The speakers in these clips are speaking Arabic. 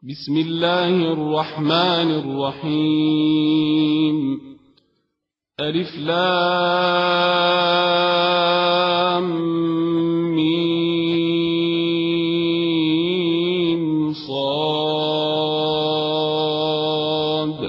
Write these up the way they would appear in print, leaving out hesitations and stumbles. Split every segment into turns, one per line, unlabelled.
بسم الله الرحمن الرحيم ألف لام ميم صاد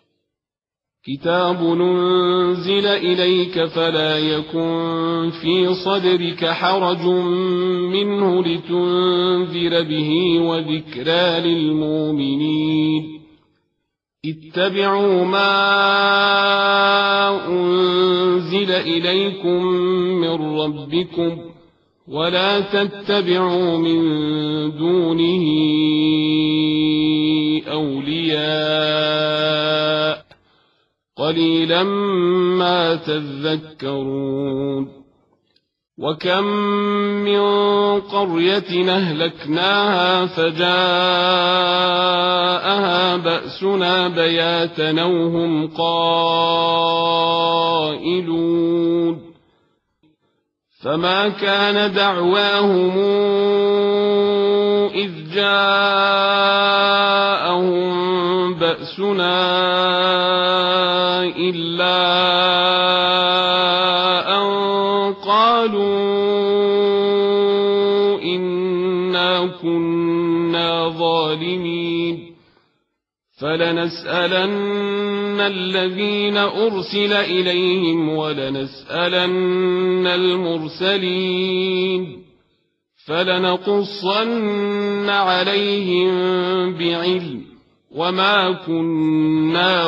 كتاب أنزل إليك فلا يكن في صدرك حرج منه لتنذر به وذكرى للمؤمنين اتبعوا ما أنزل إليكم من ربكم ولا تتبعوا من دونه أولياء قليلا ما تذكرون وكم من قرية أهلكناها فجاءها بأسنا بياتا أو هم قائلون فما كان دعواهم إذ جاءهم بأسنا إلا أن قالوا إنا كنا ظالمين فلنسألن الذين أرسل إليهم ولنسألن المرسلين فلنقصن عليهم بعلم وما كنا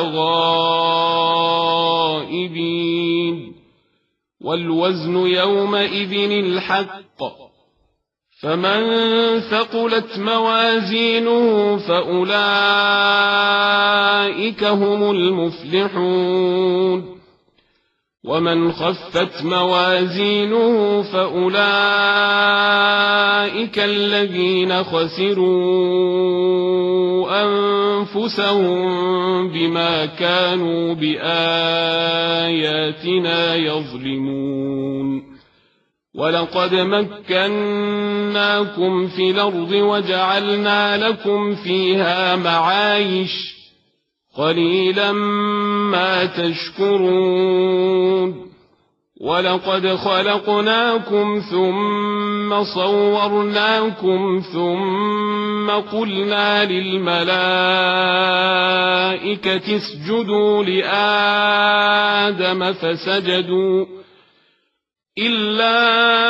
غائبين والوزن يومئذ الحق فمن ثقلت موازينه فأولئك هم المفلحون ومن خفت موازينه فأولئك الذين خسروا أنفسهم بما كانوا بآياتنا يظلمون ولقد مكناكم في الأرض وجعلنا لكم فيها معايش قليلا ما تشكرون ولقد خلقناكم ثم صورناكم ثم قلنا للملائكة اسجدوا لآدم فسجدوا إلا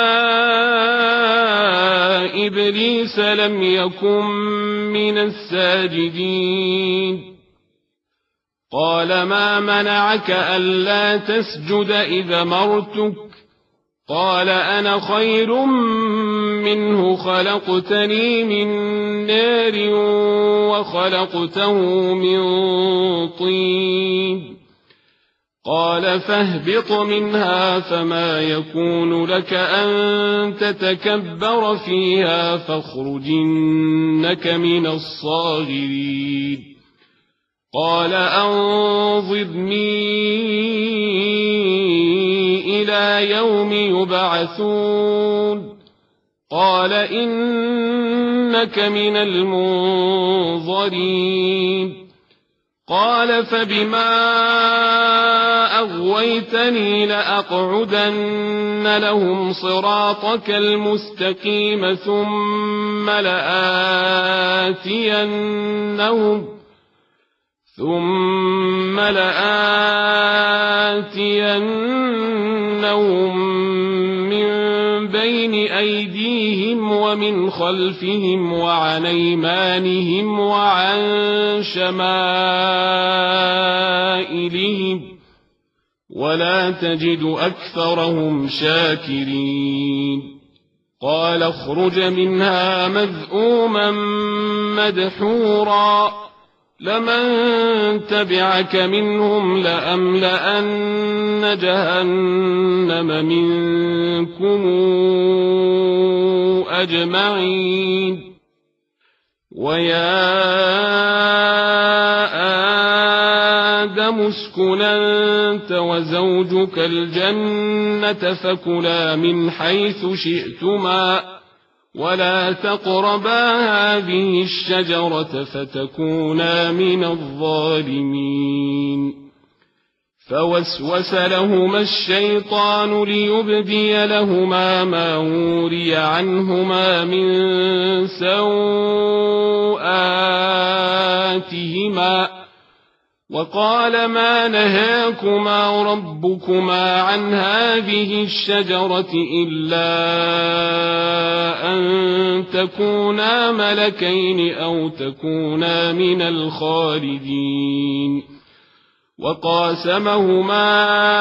إبليس لم يكن من الساجدين قال ما منعك ألا تسجد إذا أمرتك قال أنا خير منه خلقتني من نار وخلقته من طين قال فاهبط منها فما يكون لك أن تتكبر فيها فاخرج إنك من الصاغرين قال أنظرني إلى يوم يبعثون قال إنك من المنظرين قال فبما أغويتني لأقعدن لهم صراطك المستقيم ثم لآتينهم من بين أيديهم ومن خلفهم وعن أيمانهم وعن شمائلهم ولا تجد أكثرهم شاكرين قال اخرج منها مذءوما مدحورا لمن تبعك منهم لأملأن جهنم منكم أجمعين ويا آدم اسكن أنت وزوجك الجنة فكلا من حيث شئتما ولا تقربا هذه الشجرة فتكونا من الظالمين. فوسوس لهما الشيطان ليبدي لهما ما وري عنهما من سوآتهما وقال ما نهاكما ربكما عن هذه الشجرة إلا أن تكونا ملكين أو تكونا من الخالدين. وقاسمهما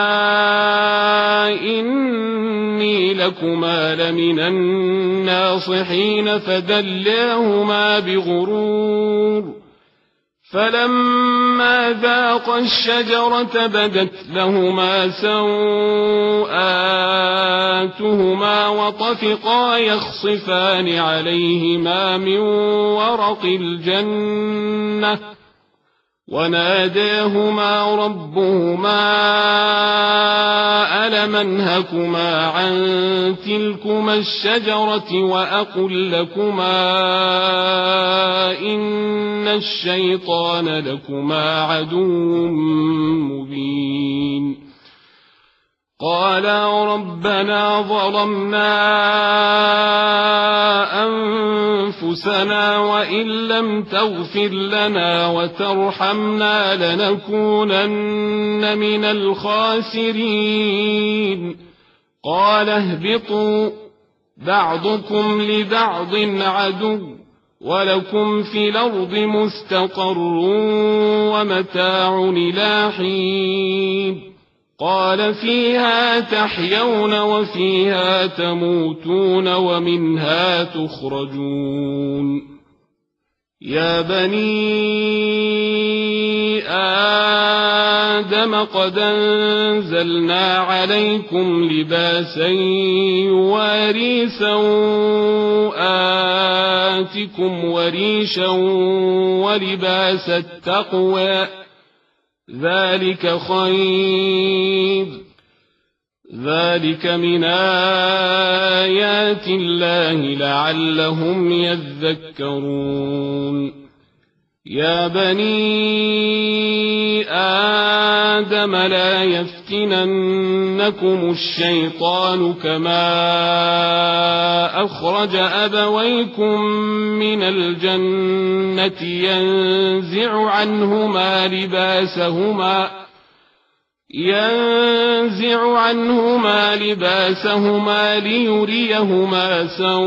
إني لكما لمن الناصحين فدلاهما بغرور. فلما ذاقا الشجرة بدت لهما سوآتهما وطفقا يخصفان عليهما من ورق الجنة وناداهما ربهما ألم أنهكما عن تلكما الشجرة وأقل لكما إن الشيطان لكما عدو مبين. قالا ربنا ظلمنا أنفسنا وإن لم تغفر لنا وترحمنا لنكونن من الخاسرين. قال اهبطوا بعضكم لبعض عدو ولكم في الأرض مستقر ومتاع إلى حين. قال فيها تحيون وفيها تموتون ومنها تخرجون. يا بني آدم قد أنزلنا عليكم لباسا يواري سوآتكم وريشا ولباس التقوى ذلك خير. ذلك من آيات الله لعلهم يذكرون. يا بني آدم لا يفتننكم الشيطان كما أخرج أبويكم من الجنة ينزع عنهما لباسهما ليريهما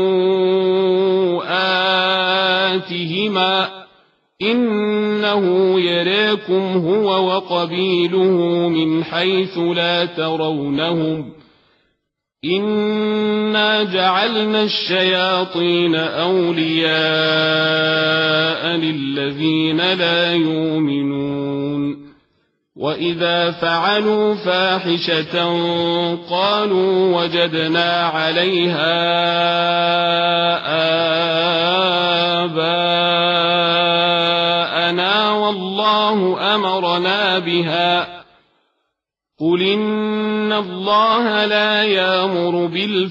سوآتهما إنه يراكم هو وقبيله من حيث لا ترونهم إنا جعلنا الشياطين أولياء للذين لا يؤمنون. وإذا فعلوا فاحشة قالوا وجدنا عليها آباءنا والله أمرنا بها. قل إن الله لا يأمر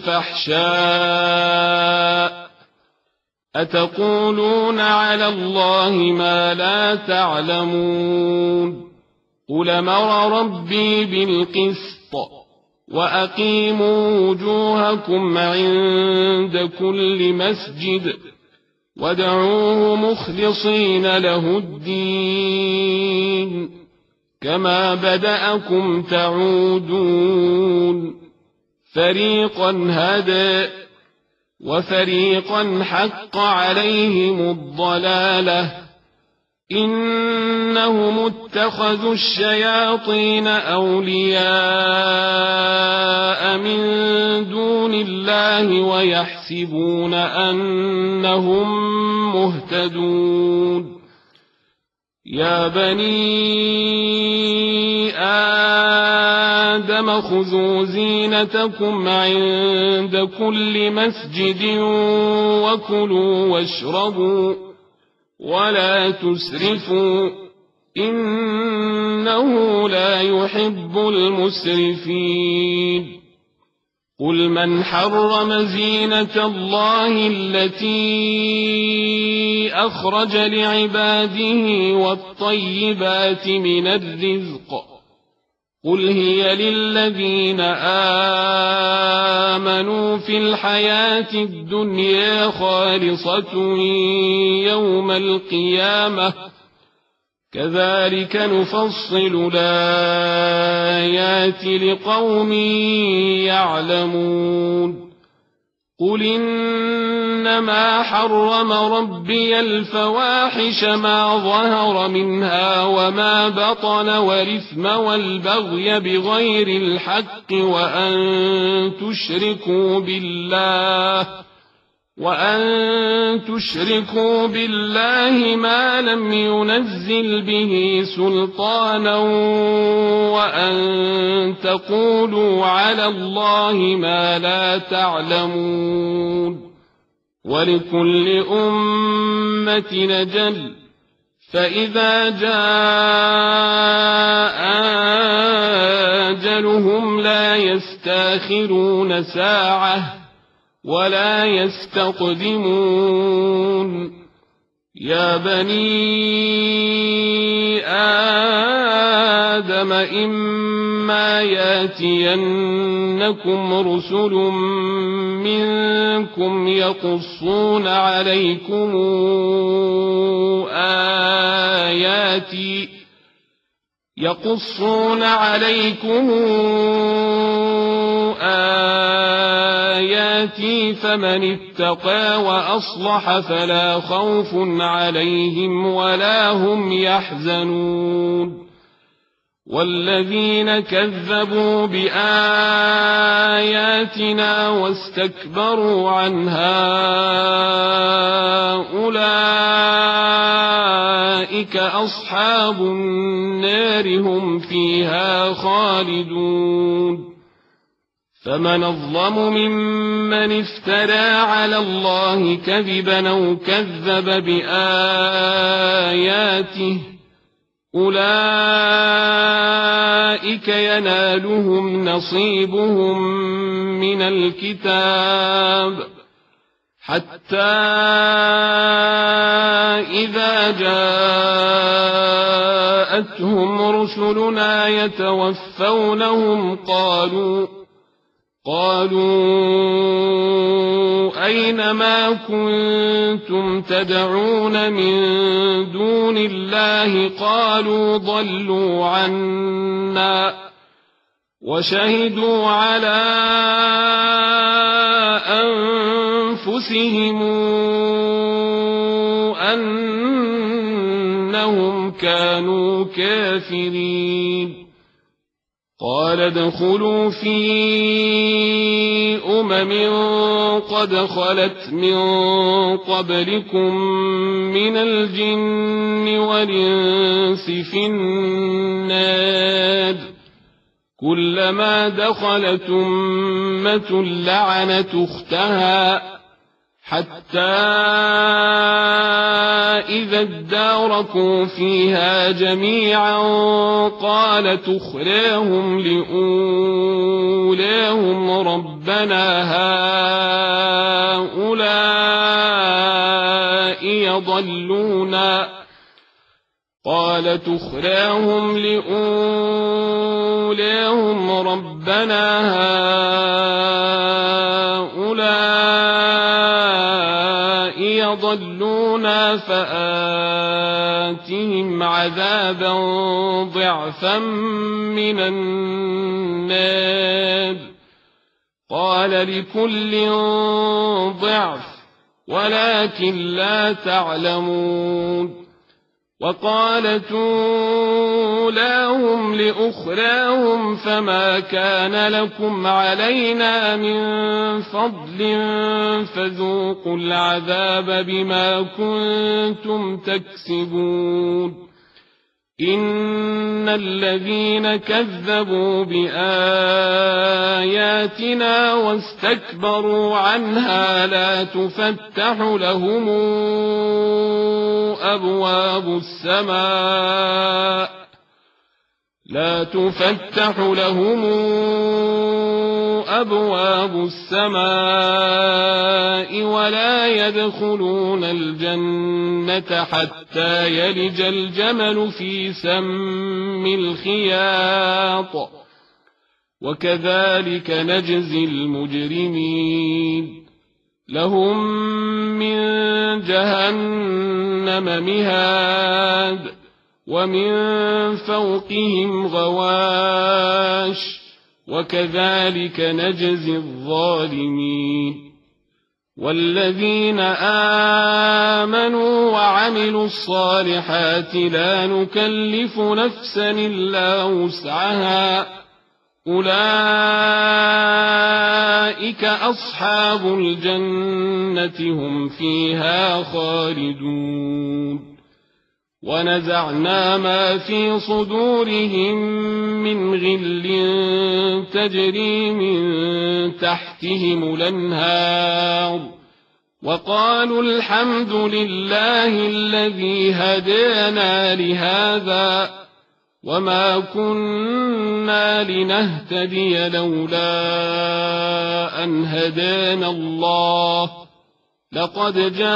بالفحشاء أتقولون على الله ما لا تعلمون. قل أمر ربي بالقسط وأقيموا وجوهكم عند كل مسجد وادعوه مخلصين له الدين كما بدأكم تعودون. فريقا هدى وفريقا حق عليهم الضلالة إنهم اتخذوا الشياطين أولياء من دون الله ويحسبون أنهم مهتدون. يا بني آدم خذوا زينتكم عند كل مسجد وكلوا واشربوا ولا تسرفوا إنه لا يحب المسرفين. قل من حرم زينة الله التي أخرج لعباده والطيبات من الرزق قل هي للذين آمنوا في الحياة الدنيا خالصة يوم القيامة كذلك نفصل الآيات لقوم يعلمون قل إنما حرم ربي الفواحش ما ظهر منها وما بطن والإثم والبغي بغير الحق وأن تشركوا بالله ما لم ينزل به سلطانا وأن تقولوا على الله ما لا تعلمون ولكل أمة أجل فإذا جاء أجلهم لا يستأخرون ساعة ولا يستقدمون يا بني آدم إما ياتينكم رسل منكم يقصون عليكم آياتي فمن اتقى وأصلح فلا خوف عليهم ولا هم يحزنون والذين كذبوا بآياتنا واستكبروا عنها أولئك أصحاب النار هم فيها خالدون فمن أظلم ممن افترى على الله كذبا أو كذب بآياته أولئك ينالهم نصيبهم من الكتاب حتى إذا جاءتهم رسلنا يتوفونهم قالوا أين ما كنتم تدعون من دون الله قالوا ضلوا عنا وشهدوا على أنفسهم أنهم كانوا كافرين قال ادخلوا في قد خلت من قبلكم من الجن والإنس في النار كلما دخلت أمة لعنت أختها حتى إذا اداركوا فيها جميعا قالت أخراهم لأولاهم ربنا هؤلاء يضلونا فآتهم عذابا ضعفا من النار قال لكل ضعف ولكن لا تعلمون وقالت أولاهم لأخراهم فما كان لكم علينا من فضل فذوقوا العذاب بما كنتم تكسبون إن الذين كذبوا بآياتنا واستكبروا عنها لا تفتح لهم أبواب السماء ولا يدخلون الجنة حتى يلج الجمل في سم الخياط وكذلك نجزي المجرمين لهم من جهنم مهاد ومن فوقهم غواش وكذلك نجزي الظالمين والذين آمنوا وعملوا الصالحات لا نكلف نفسا إلا وسعها أولئك أصحاب الجنة هم فيها خالدون ونزعنا ما في صدورهم من غل تجري من تحتهم الأنهار وقالوا الحمد لله الذي هدانا لهذا وما كنا لنهتدي لولا أن هدانا الله لقد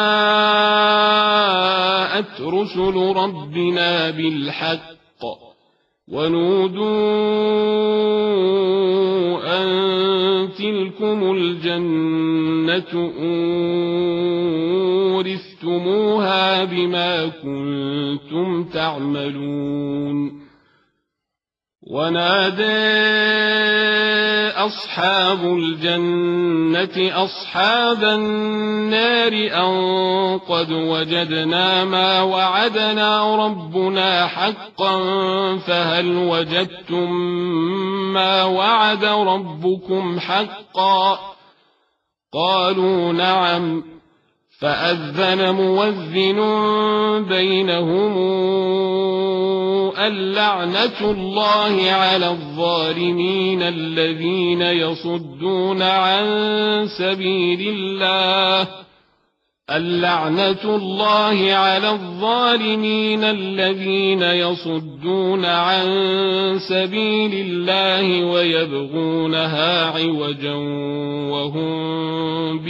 جاءت رسل ربنا بالحق ونودوا أن تلكم الجنة أورثتموها بما كنتم تعملون ونادى أصحاب الجنة أصحاب النار أن قد وجدنا ما وعدنا ربنا حقا فهل وجدتم ما وعد ربكم حقا قالوا نعم فأذن مؤذن بينهم اللعنة الله على الظالمين الذين يصدون عن سبيل الله اللعنة الله على الظالمين الذين يصدون عن سبيل الله ويبغونها عوجا وهم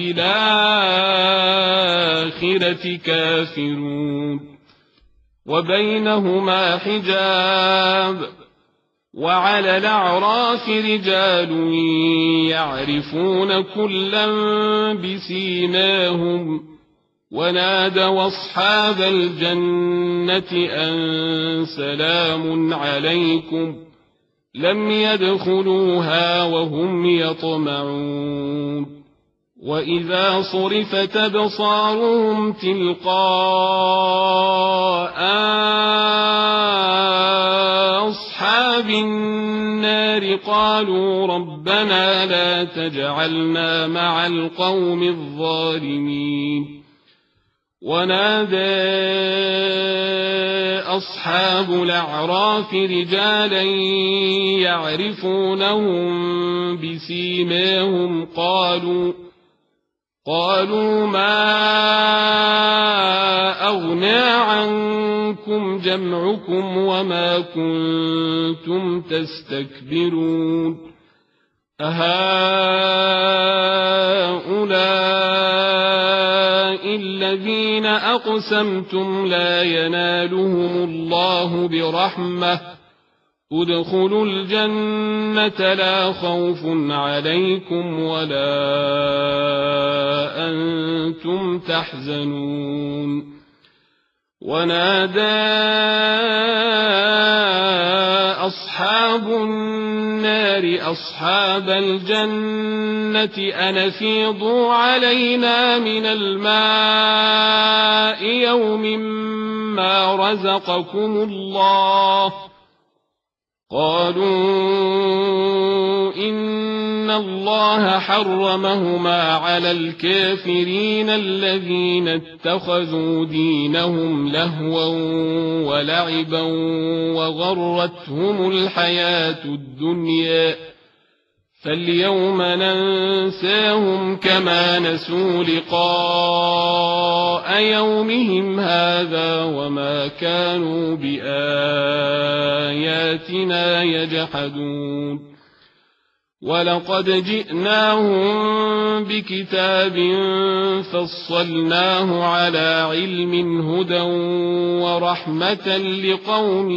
بالآخرة كافرون وبينهما حجاب وعلى الأعراف رجال يعرفون كلا بسيماهم ونادوا أصحاب الجنة أن سلام عليكم لم يدخلوها وهم يطمعون وإذا صرفت أبصارهم تلقاء أصحاب النار قالوا ربنا لا تجعلنا مع القوم الظالمين ونادى أصحاب الأعراف رجالا يعرفونهم بسيماهم قالوا ما أغنى عنكم جمعكم وما كنتم تستكبرون أهؤلاء الذين أقسمتم لا ينالهم الله برحمة ادخلوا الجنة لا خوف عليكم ولا أنتم تحزنون ونادى أصحاب النار أصحاب الجنة أن أفيضوا علينا من الماء يوم ما رزقكم الله قالوا إن الله حرمهما على الكافرين الذين اتخذوا دينهم لهوا ولعبا وغرتهم الحياة الدنيا فاليوم ننساهم كما نسوا لقاء يومهم هذا وما كانوا بآياتنا يجحدون ولقد جئناهم بكتاب فصلناه على علم هدى ورحمة لقوم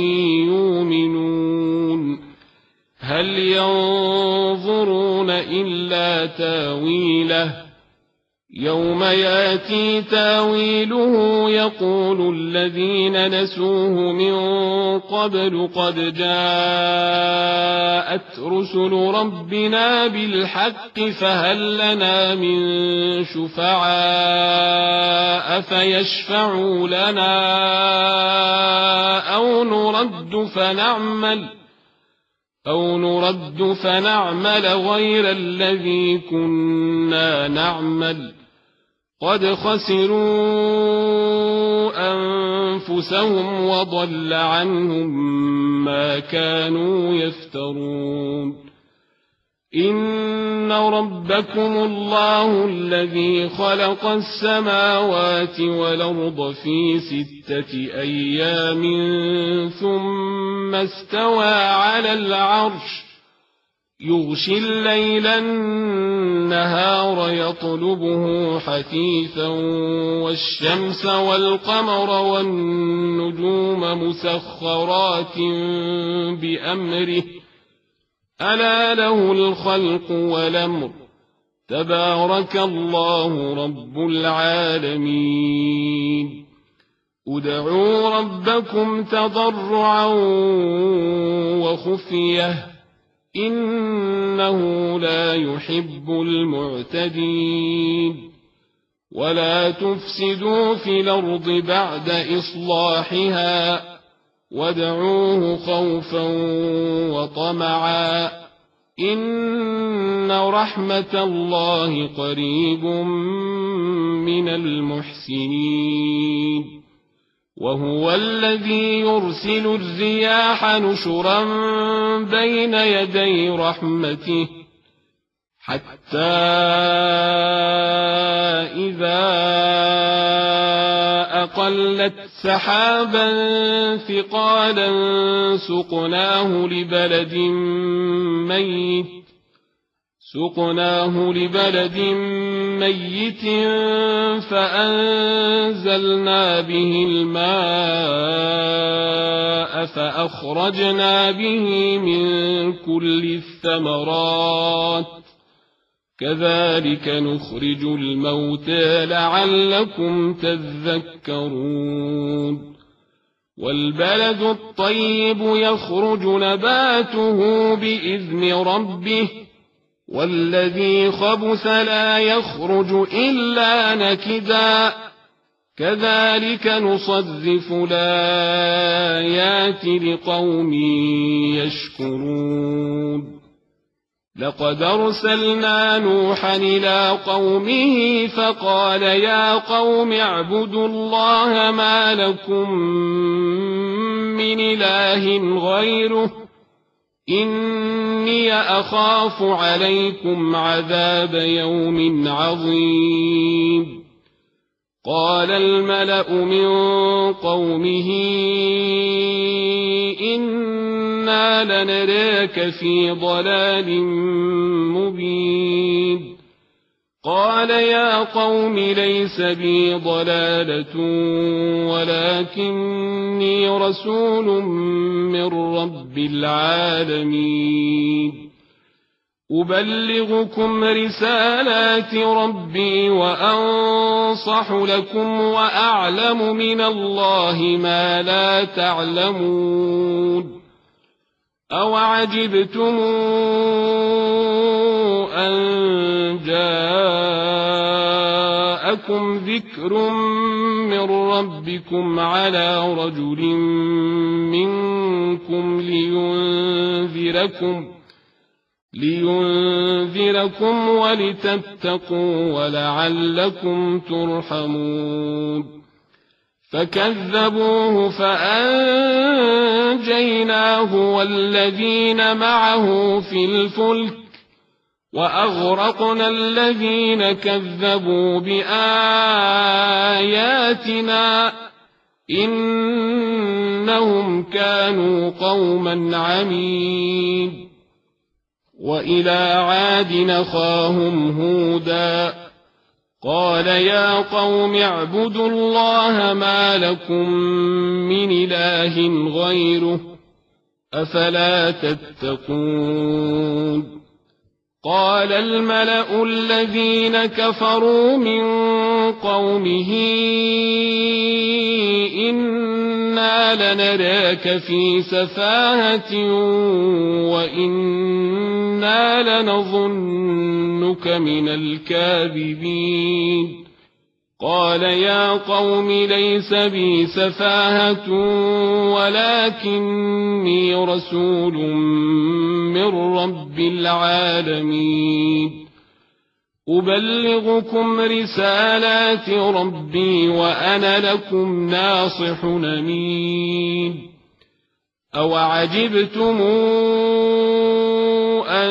يؤمنون هل ينظرون إلا تاويله يوم يأتي تاويله يقول الذين نسوه من قبل قد جاءت رسل ربنا بالحق فهل لنا من شفعاء فيشفعوا لنا أو نرد فنعمل غير الذي كنا نعمل قد خسروا أنفسهم وضل عنهم ما كانوا يفترون إن ربكم الله الذي خلق السماوات والأرض في 6 أيام ثم استوى على العرش يغشي الليل النهار يطلبه حثيثا والشمس والقمر والنجوم مسخرات بأمره ألا له الخلق والأمر تبارك الله رب العالمين ادعوا ربكم تضرعا وخفية إنه لا يحب المعتدين ولا تفسدوا في الأرض بعد إصلاحها وادعوه خوفا وطمعا إن رحمة الله قريب من المحسنين وهو الذي يرسل الرياح نشرا بين يدي رحمته حتى إذا أقلت سحابا ثقالا سقناه لبلد ميت فأنزلنا به الماء فأخرجنا به من كل الثمرات كذلك نخرج الموتى لعلكم تذكرون والبلد الطيب يخرج نباته بإذن ربه والذي خبث لا يخرج إلا نكدا كذلك نصرف الآيات لقوم يشكرون لقد أرسلنا نوحا إلى قومه فقال يا قوم اعبدوا الله ما لكم من إله غيره إني أخاف عليكم عذاب يوم عظيم قال الملأ من قومه إنا لنراك في ضلال مبين قال يا قوم ليس بي ضلالة ولكني رسول من رب العالمين أبلغكم رسالات ربي وأنصح لكم وأعلم من الله ما لا تعلمون أوعجبتم أن جاءكم ذكر من ربكم على رجل منكم لينذركم ولتتقوا ولعلكم ترحمون فكذبوه فأنجيناه والذين معه في الفلك وأغرقنا الذين كذبوا بآياتنا إنهم كانوا قوما عمين وإلى عاد أخاهم هودا قال يا قوم اعبدوا الله ما لكم من إله غيره أفلا تتقون قال الملأ الذين كفروا من قومه إنا لنراك في سفاهة وإنا لنظنك من الكاذبين قال يا قوم ليس بي سفاهة ولكني رسول من رب العالمين أبلغكم رسالات ربي وأنا لكم ناصح أمين أوعجبتم أن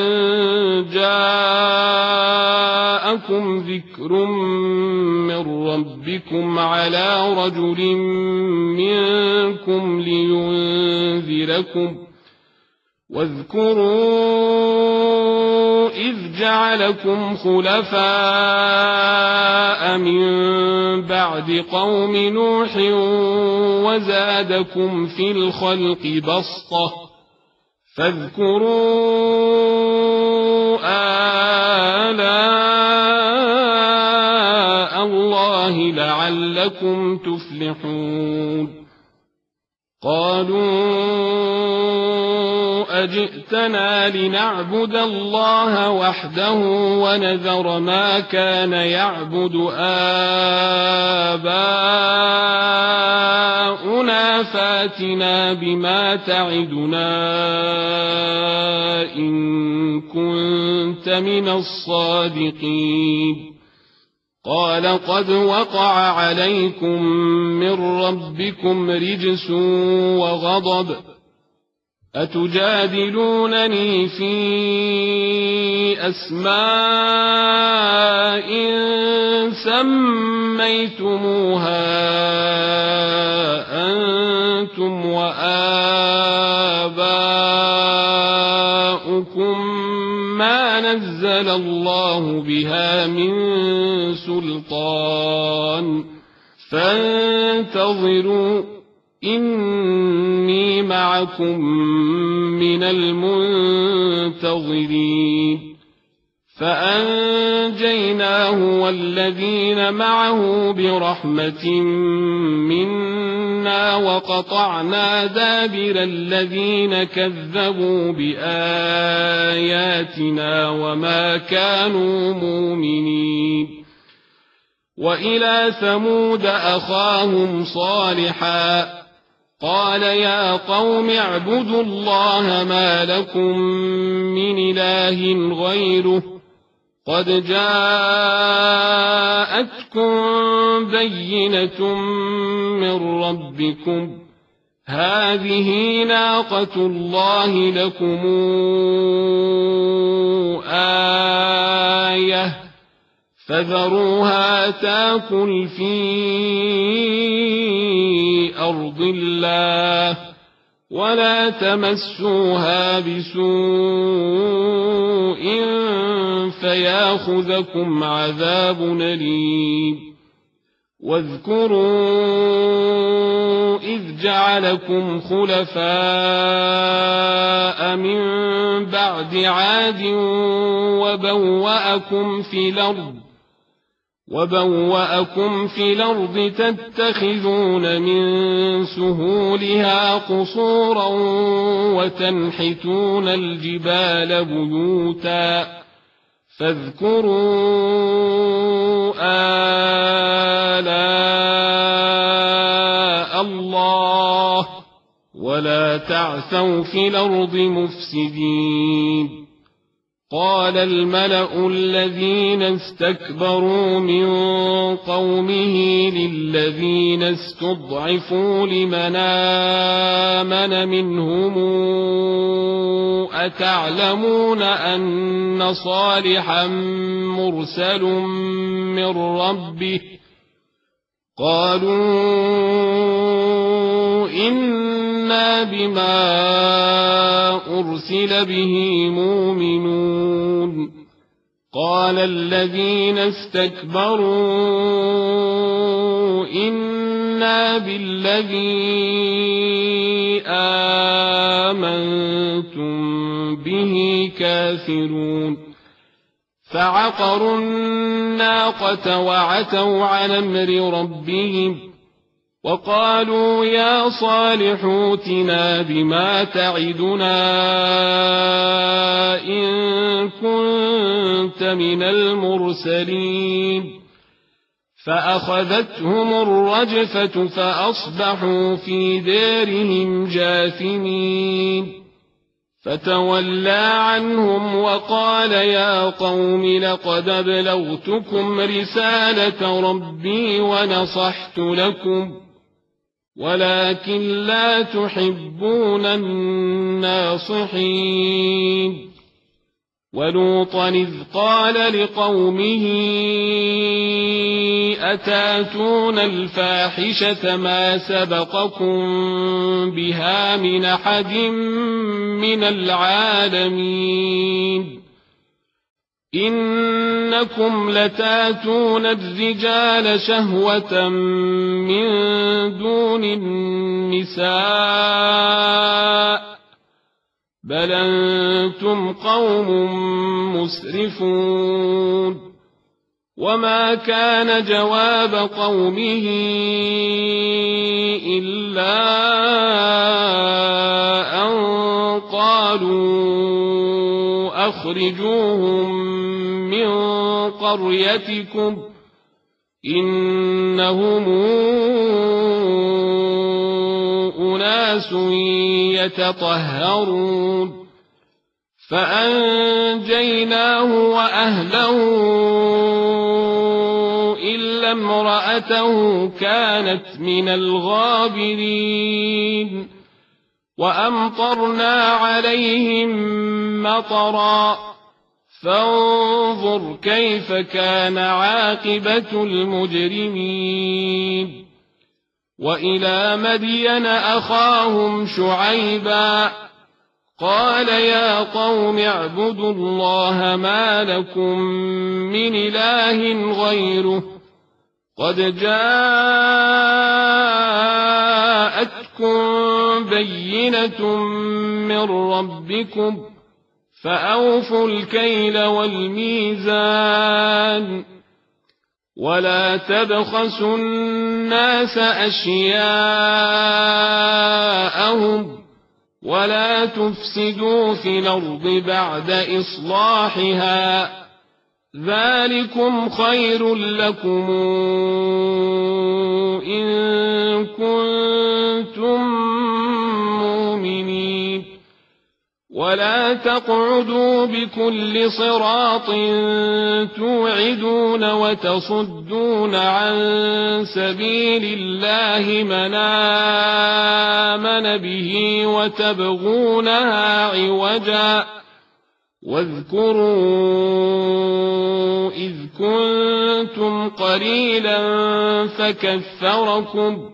جاءكم ذكر من ربكم على رجل منكم لينذركم واذكروا إذ جعلكم خلفاء من بعد قوم نوح وزادكم في الخلق بسطة فاذكروا آلاء الله لعلكم تفلحون قالوا أجئتنا لنعبد الله وحده ونذر ما كان يعبد آباؤنا فاتنا بما تعدنا إن كنت من الصادقين قال قد وقع عليكم من ربكم رجس وغضب أتجادلونني في أسماء سميتموها أنتم وآباؤكم ما نزل الله بها من سلطان فانتظروا إني معكم من المنتظرين فأنجيناه والذين معه برحمة منا وقطعنا دابر الذين كذبوا بآياتنا وما كانوا مؤمنين وإلى ثمود أخاهم صالحا قال يا قوم اعبدوا الله ما لكم من إله غيره قد جاءتكم بينة من ربكم هذه ناقة الله لكم آية فذروها تاكل في أرض الله ولا تمسوها بسوء فياخذكم عذاب أليم واذكروا إذ جعلكم خلفاء من بعد عاد وبوأكم في الأرض تتخذون من سهولها قصورا وتنحتون الجبال بيوتا فاذكروا آلاء الله ولا تعثوا في الأرض مفسدين قال الملأ الذين استكبروا من قومه للذين استضعفوا لمن آمن منهم أتعلمون أن صالحا مرسل من ربه قالوا إنا إنا بما أرسل به مؤمنون قال الذين استكبروا إنا بالذي آمنتم به كافرون فعقروا الناقة وعتوا عن أمر ربهم وقالوا يا صالح ائتنا بما تعدنا إن كنت من المرسلين فأخذتهم الرجفة فأصبحوا في دارهم جاثمين فتولى عنهم وقال يا قوم لقد أبلغتكم رسالة ربي ونصحت لكم ولكن لا تحبون الناصحين ولوطا إذ قال لقومه أتاتون الفاحشة ما سبقكم بها من أحد من العالمين إنكم لتاتون الرجال شهوة من دون النساء بل أنتم قوم مسرفون وما كان جواب قومه إلا أن قالوا أخرجوهم من قريتكم إنهم أناس يتطهرون فأنجيناه وأهله إلا امرأته كانت من الغابرين وأمطرنا عليهم مطرا فانظر كيف كان عاقبة المجرمين وإلى مدين أخاهم شعيبا قال يا قوم اعبدوا الله ما لكم من إله غيره قد جاءتكم بينة من ربكم فأوفوا الكيل والميزان ولا تبخسوا الناس أشياءهم ولا تفسدوا في الأرض بعد إصلاحها ذلكم خير لكم إن كنتم مؤمنين ولا تقعدوا بكل صراط توعدون وتصدون عن سبيل الله من آمن به وتبغونها عوجا واذكروا إذ كنتم قليلا فكثركم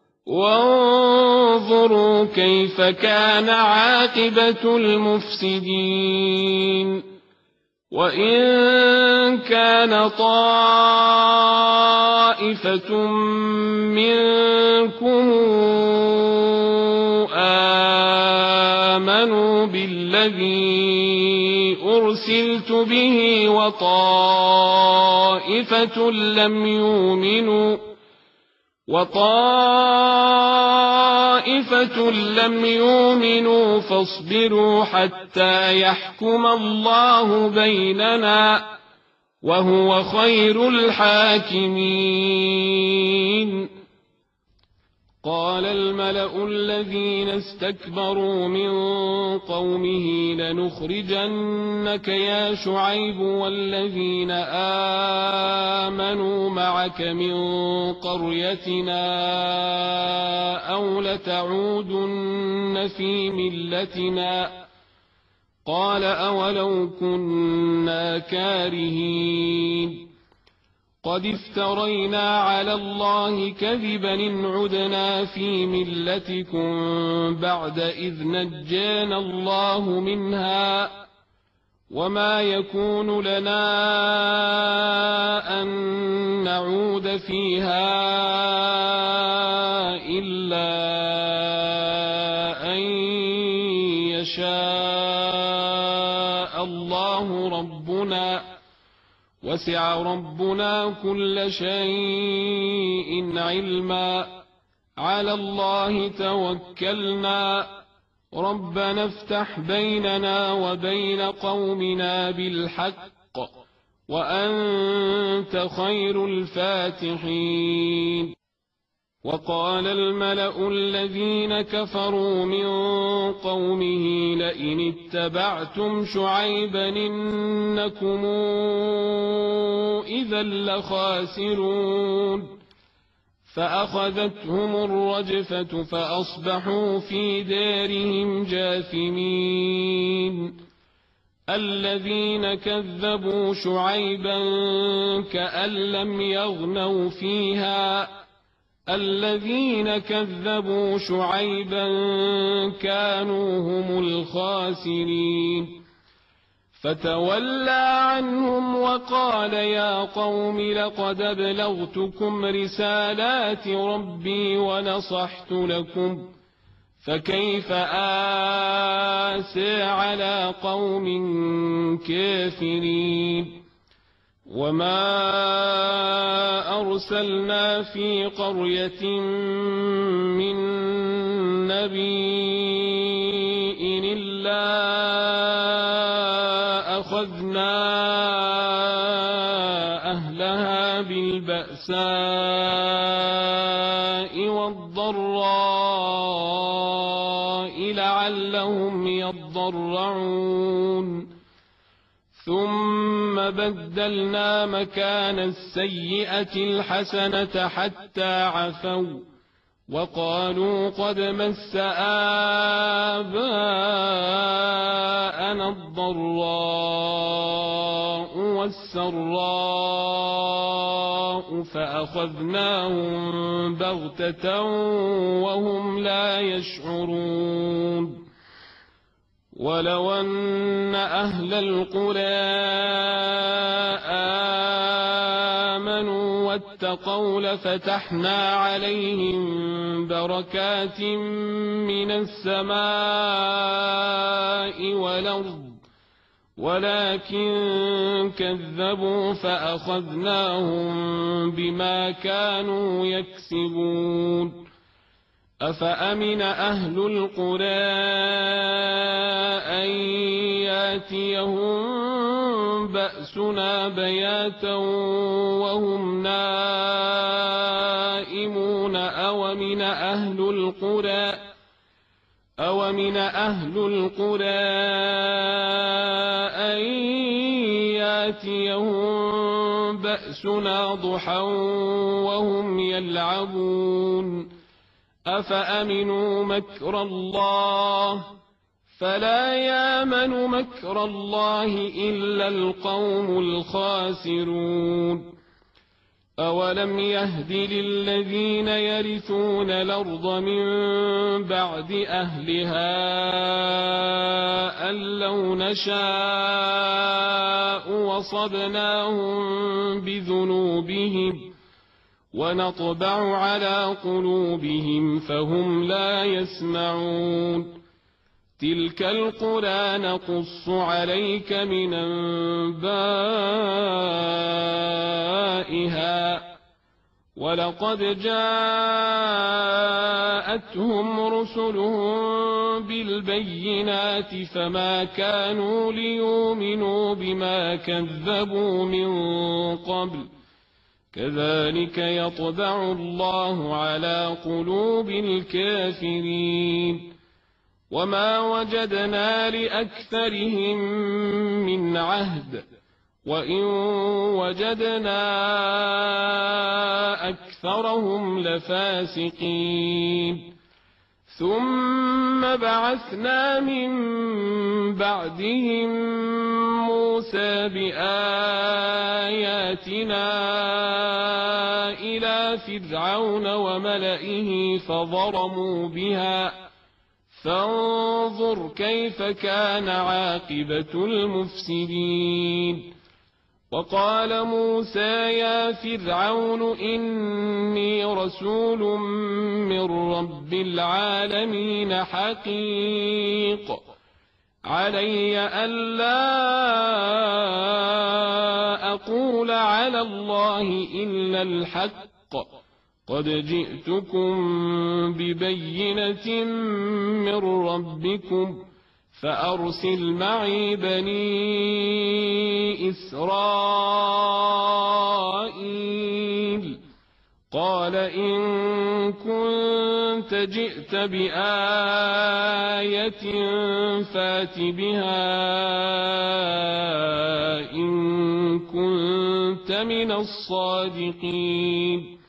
وانظروا كيف كان عاقبة المفسدين وإن كان طائفة منكم آمنوا بالذي أرسلت به وطائفة لم يؤمنوا فاصبروا حتى يحكم الله بيننا وهو خير الحاكمين قال الملأ الذين استكبروا من قومه لنخرجنك يا شعيب والذين آمنوا معك من قريتنا أو لتعودن في ملتنا قال أولو كنا كارهين قد افترينا على الله كذبا إن عدنا في ملتكم بعد إذ نجانا الله منها وما يكون لنا أن نعود فيها إلا أن يشاء الله ربنا وسع ربنا كل شيء علما على الله توكلنا ربنا افتح بيننا وبين قومنا بالحق وأنت خير الفاتحين. وقال الملأ الذين كفروا من قومه لئن اتبعتم شعيبا إنكم إذا لخاسرون فأخذتهم الرجفة فأصبحوا في دارهم جاثمين. الذين كذبوا شعيبا كأن لم يغنوا فيها الذين كذبوا شعيبا كانوا هم الخاسرين. فتولى عنهم وقال يا قوم لقد أبلغتكم رسالات ربي ونصحت لكم فكيف آسى على قوم كافرين. وما أرسلنا في قرية من نبي إلا أخذنا أهلها بالبأساء والضراء لعلهم يضرعون ثم بدلنا مكان السيئة الحسنة حتى عفوا وقالوا قد مس آباءنا الضراء والسراء فأخذناهم بغتة وهم لا يشعرون. ولو أن أهل القرى آمنوا واتقوا لفتحنا عليهم بركات من السماء والأرض ولكن كذبوا فأخذناهم بما كانوا يكسبون. أفأمن أهل القرى أن ياتيهم بأسنا بياتا وهم نائمون أومن أهل القرى أن ياتيهم بأسنا ضحى وهم يلعبون. أفأمنوا مكر الله فلا يامن مكر الله إلا القوم الخاسرون. أولم يهد للذين يرثون الأرض من بعد أهلها أن لو نشاء وصبناهم بذنوبهم ونطبع على قلوبهم فهم لا يسمعون. تلك القرى نقص عليك من أنبائها ولقد جاءتهم رسلهم بالبينات فما كانوا ليؤمنوا بما كذبوا من قبل كذلك يطبع الله على قلوب الكافرين. وما وجدنا لأكثرهم من عهد وإن وجدنا أكثرهم لفاسقين. ثم بعثنا من بعدهم موسى بآياتنا إلى فرعون وملئه فظلموا بها فانظر كيف كان عاقبة المفسدين. وقال موسى يا فرعون إني رسول من رب العالمين حقيق علي ألا أقول على الله إلا الحق قد جئتكم ببينة من ربكم فأرسل معي بني إسرائيل. قال إن كنت جئت بآية فات بها إن كنت من الصادقين.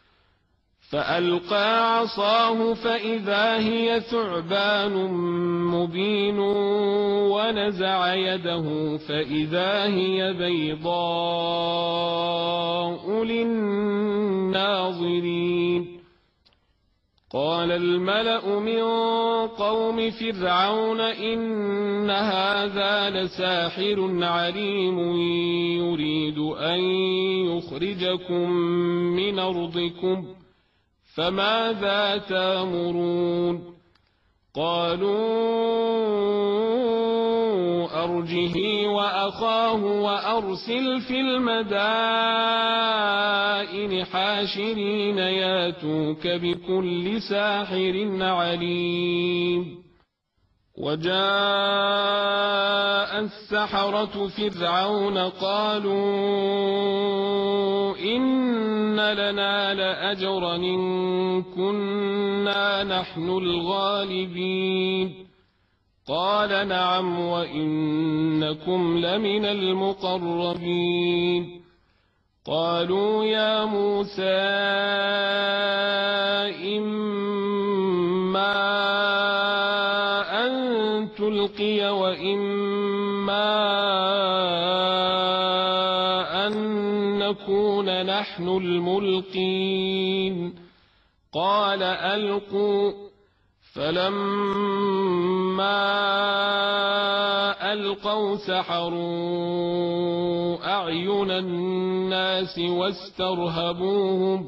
فألقى عصاه فإذا هي ثعبان مبين ونزع يده فإذا هي بيضاء للناظرين. قال الملأ من قوم فرعون إن هذا لساحر عليم يريد أن يخرجكم من أرضكم فماذا تأمرون؟ قالوا أرجه وأخاه وأرسل في المدائن حاشرين ياتوك بكل ساحر عليم. وجاء السحرة فرعون قالوا إن لنا لأجرا إن كنا نحن الغالبين. قال نعم وإنكم لمن المقربين. قالوا يا موسى إما أن تلقي وإما أن نكون نحن الملقين. قال ألقوا. فلما ألقوا سحروا أعين الناس واسترهبوهم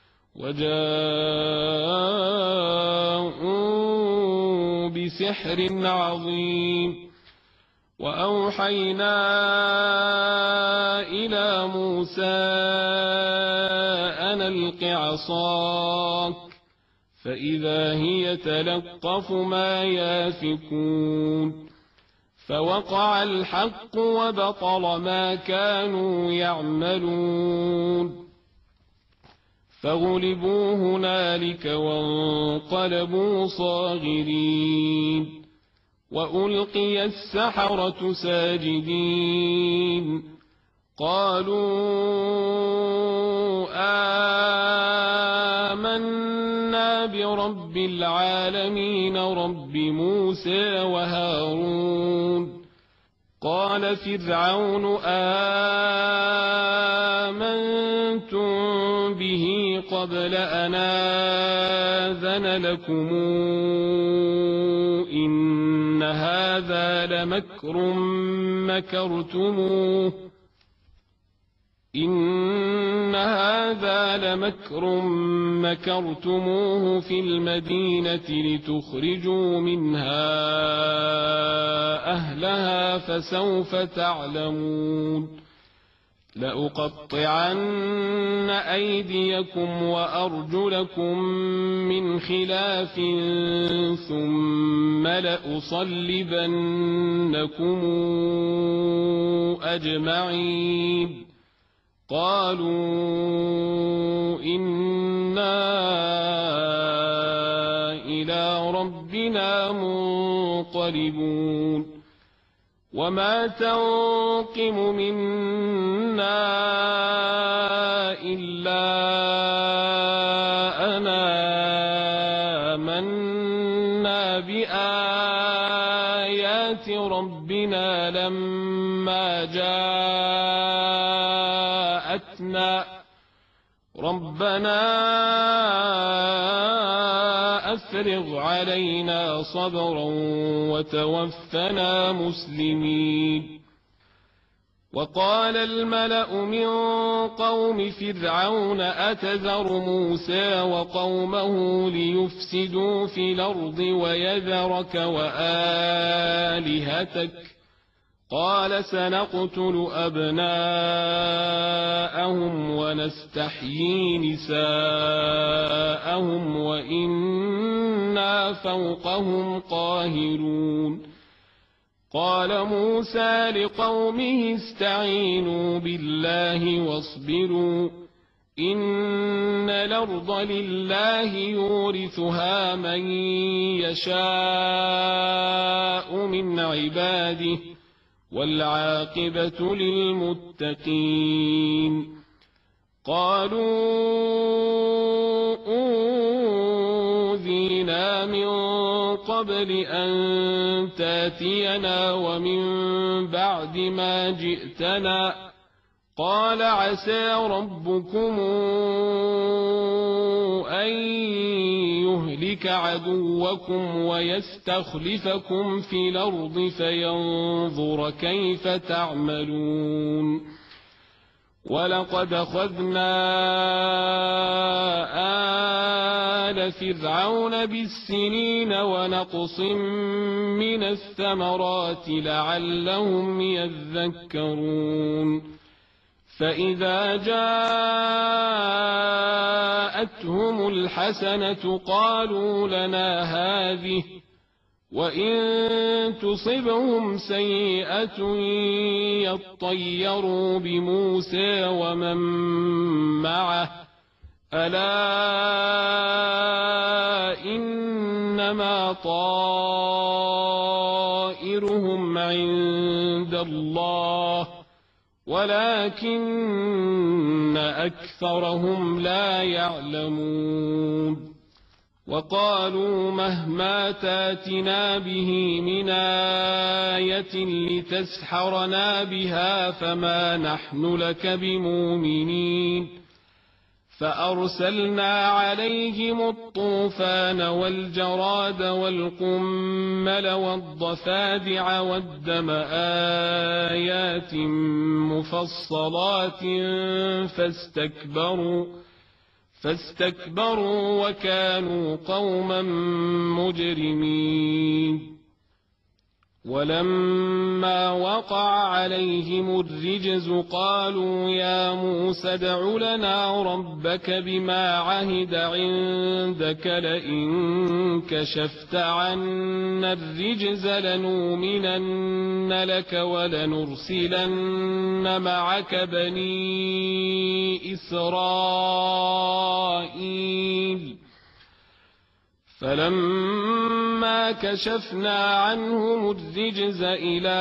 وجاءوا بسحر عظيم. وأوحينا إلى موسى أن ألق عصاك فإذا هي تلقف ما يافكون. فوقع الحق وبطل ما كانوا يعملون. فغلبوا هنالك وانقلبوا صاغرين. وألقي السحرة ساجدين. قالوا آمنا برب العالمين رب موسى وهارون. قال فرعون آمنتم به قبل أن آذن لكم إن هذا لمكر مكرتموه في المدينة لتخرجوا منها أهلها فسوف تعلمون. لأقطعن أيديكم وأرجلكم من خلاف ثم لأصلبنكم أجمعين. قالوا إنا إلى ربنا منقلبون. وما تنقم منا إلا أن إنا بآيات ربنا لما جاءتنا ربنا أفرغ علينا صبرا وتوفنا مسلمين. وقال الملأ من قوم فرعون أتذر موسى وقومه ليفسدوا في الأرض ويذرك وآلهتك قال سنقتل أبناءهم ونستحيي نساءهم وإنا فوقهم قاهرون. قال موسى لقومه استعينوا بالله واصبروا إن الأرض لله يورثها من يشاء من عباده والعاقبة للمتقين. قالوا أوذينا من قبل أن تاتينا ومن بعد ما جئتنا قال عسى ربكم أن يهلك عدوكم ويستخلفكم في الأرض فينظر كيف تعملون. ولقد أخذنا آل فرعون بالسنين ونقص من الثمرات لعلهم يذكرون. فإذا جاءتهم الحسنة قالوا لنا هذه وإن تصبهم سيئة يطيروا بموسى ومن معه ألا إنما طائرهم عند الله ولكن أكثرهم لا يعلمون. وقالوا مهما تاتنا به من آية لتسحرنا بها فما نحن لك بمؤمنين. فأرسلنا عليهم الطوفان والجراد والقمل والضفادع والدم آيات مفصلات فاستكبروا وكانوا قوما مجرمين. ولما وقع عليهم الرجز قالوا يا موسى ادع لنا ربك بما عهد عندك لئن كشفت عنا الرجز لنؤمنن لك ولنرسلن معك بني إسرائيل. فلما كشفنا عنهم الرجز إلى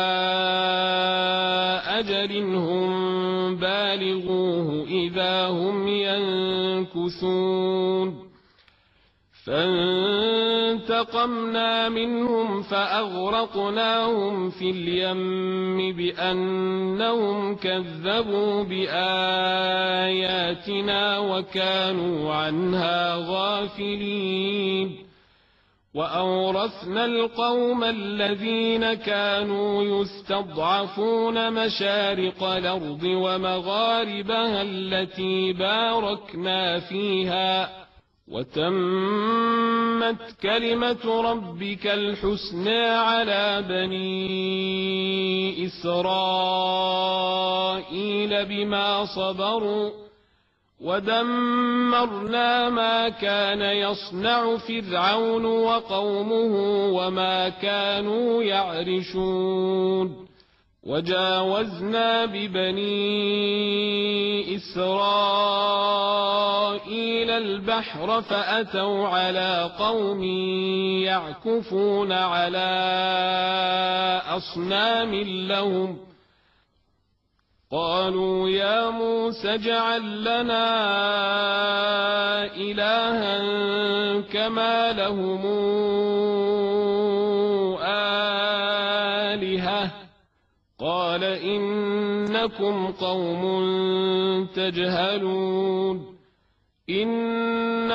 أجل هم بالغوه إذا هم ينكثون. فانتقمنا منهم فأغرقناهم في اليم بأنهم كذبوا بآياتنا وكانوا عنها غافلين. وأورثنا القوم الذين كانوا يستضعفون مشارق الأرض ومغاربها التي باركنا فيها وتمت كلمة ربك الحسنى على بني إسرائيل بما صبروا ودمرنا ما كان يصنع فرعون وقومه وما كانوا يعرشون. وجاوزنا ببني إسرائيل البحر فأتوا على قوم يعكفون على أصنام لهم قالوا يا موسى اجعل لنا إلها كما لهم آلهة قال إنكم قوم تجهلون إن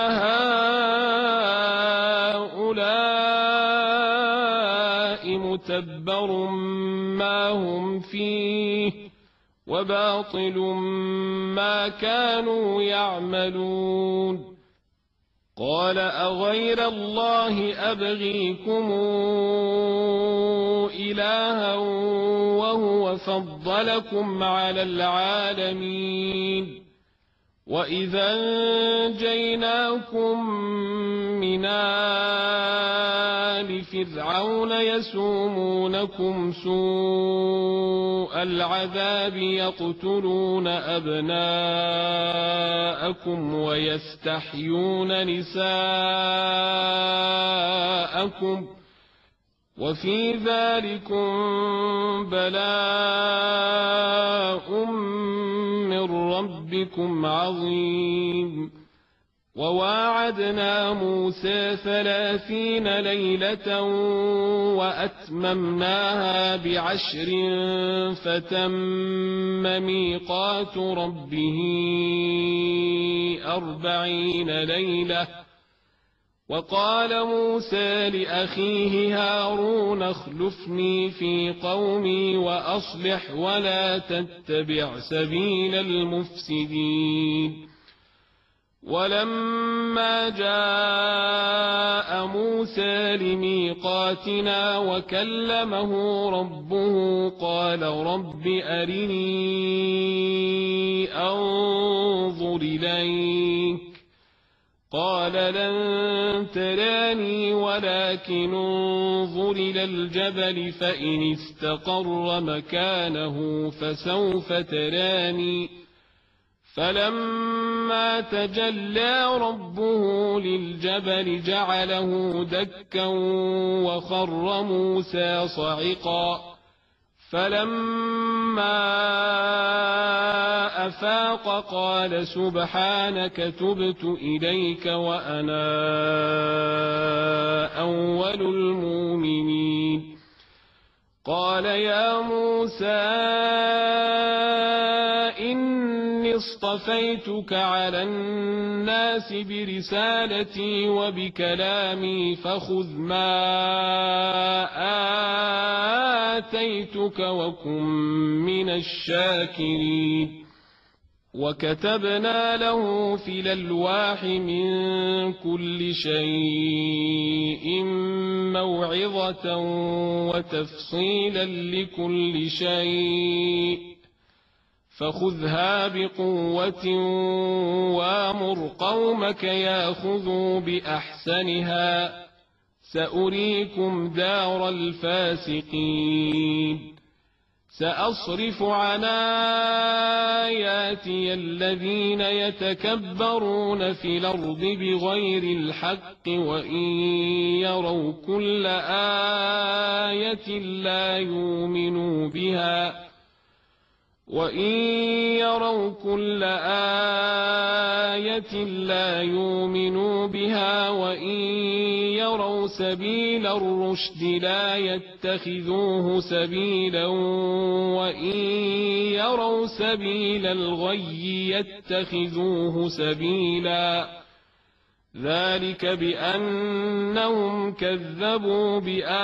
هؤلاء متبر ما هم فيه وباطل ما كانوا يعملون قال أغير الله أبغيكم إلها وهو فضلكم على العالمين وإذا أنجيناكم من آل فرعون يسومونكم سوء العذاب يقتلون أبناءكم ويستحيون نساءكم وفي ذلكم بلاء من ربكم عظيم وواعدنا موسى 30 ليلة وأتممناها ب10 فتم ميقات ربه 40 ليلة وقال موسى لأخيه هارون اخلفني في قومي وأصلح ولا تتبع سبيل المفسدين ولما جاء موسى لميقاتنا وكلمه ربه قال رب أرني أنظر إليك قال لن تراني ولكن انظر إلى الجبل فإن استقر مكانه فسوف تراني فلما تجلى ربه للجبل جعله دكا وخر موسى صعقا فلما أفاق قال سبحانك تبت إليك وأنا أول المؤمنين قال يا موسى إني اصطفيتك على الناس برسالتي وبكلامي فخذ ما آتيتك وكن من الشاكرين وكتبنا له في الألواح من كل شيء موعظة وتفصيلا لكل شيء فخذها بقوة وامر قومك ياخذوا بأحسنها سأريكم دار الفاسقين سأصرف عن آياتي الذين يتكبرون في الأرض بغير الحق وإن يروا كل آية لا يؤمنوا بها وإن يروا كل آية لا يؤمنوا بها وإن يروا سبيل الرشد لا يتخذوه سبيلا وإن يروا سبيل الغي يتخذوه سبيلا ذلك بأنهم كذبوا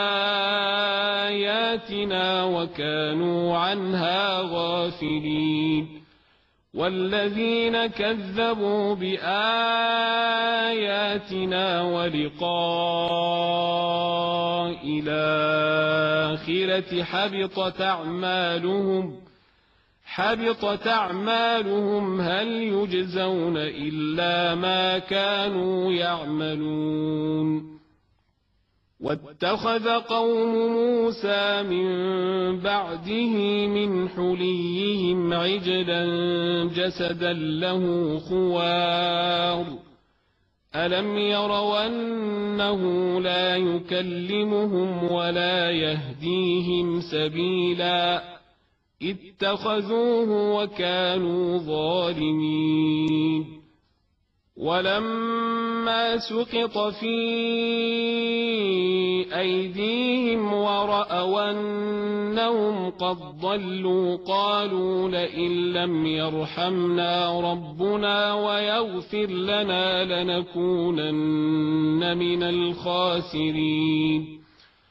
بآياتنا وكانوا عنها غافلين والذين كذبوا بآياتنا ولقاء الآخرة حبطت أعمالهم هل يجزون إلا ما كانوا يعملون واتخذ قوم موسى من بعده من حليهم عجلا جسدا له خوار ألم يروا أنه لا يكلمهم ولا يهديهم سبيلا اتخذوه وكانوا ظالمين. ولما سقط في أيديهم ورأوا أنهم قد ضلوا قالوا لئن لم يرحمنا ربنا ويغفر لنا لنكونن من الخاسرين.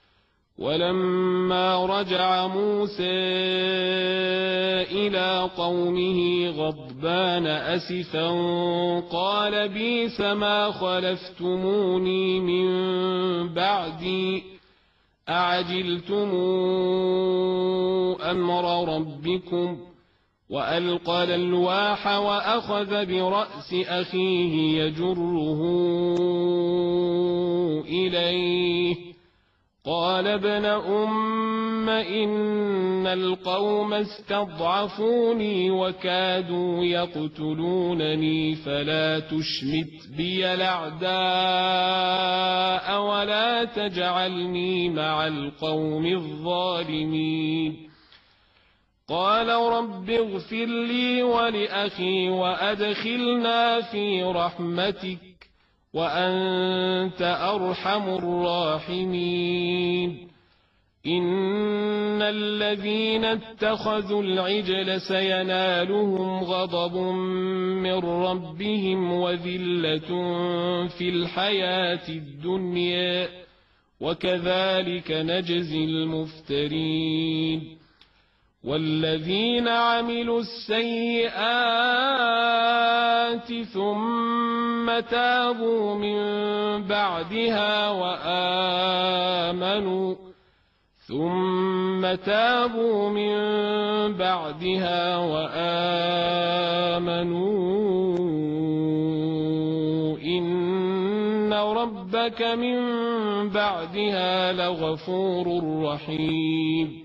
ولما رجع موسى إلى قومه غضبان أسفا قال بئس ما خلفتموني من بعدي أعجلتم أمر ربكم وألقى الألواح وأخذ برأس أخيه يجره إليه قال ابن أم إن القوم استضعفوني وكادوا يقتلونني فلا تشمت بي الأعداء ولا تجعلني مع القوم الظالمين. قال رب اغفر لي ولأخي وأدخلنا في رحمتك وأنت أرحم الراحمين. إن الذين اتخذوا العجل سينالهم غضب من ربهم وذلة في الحياة الدنيا وكذلك نجزي المفترين. والذين عملوا السيئات ثم تابوا من بعدها وآمنوا إن ربك من بعدها لغفور رحيم.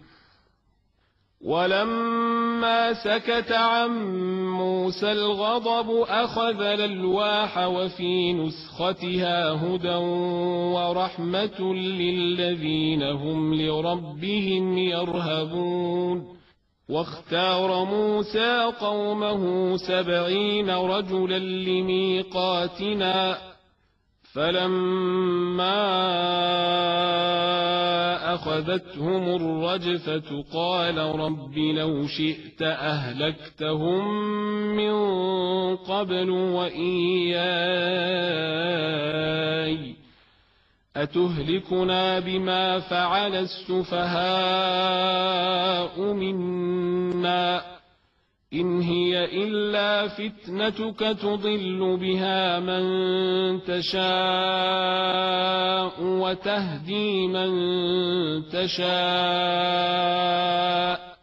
ولما سكت عن موسى الغضب أخذ الألواح وفي نسختها هدى ورحمة للذين هم لربهم يرهبون. واختار موسى قومه 70 رجلا لميقاتنا فلما أخذتهم الرجفة قال رب لو شئت أهلكتهم من قبل وإياي أتهلكنا بما فعل السفهاء منا إن هي إلا فتنتك تضل بها من تشاء وتهدي من تشاء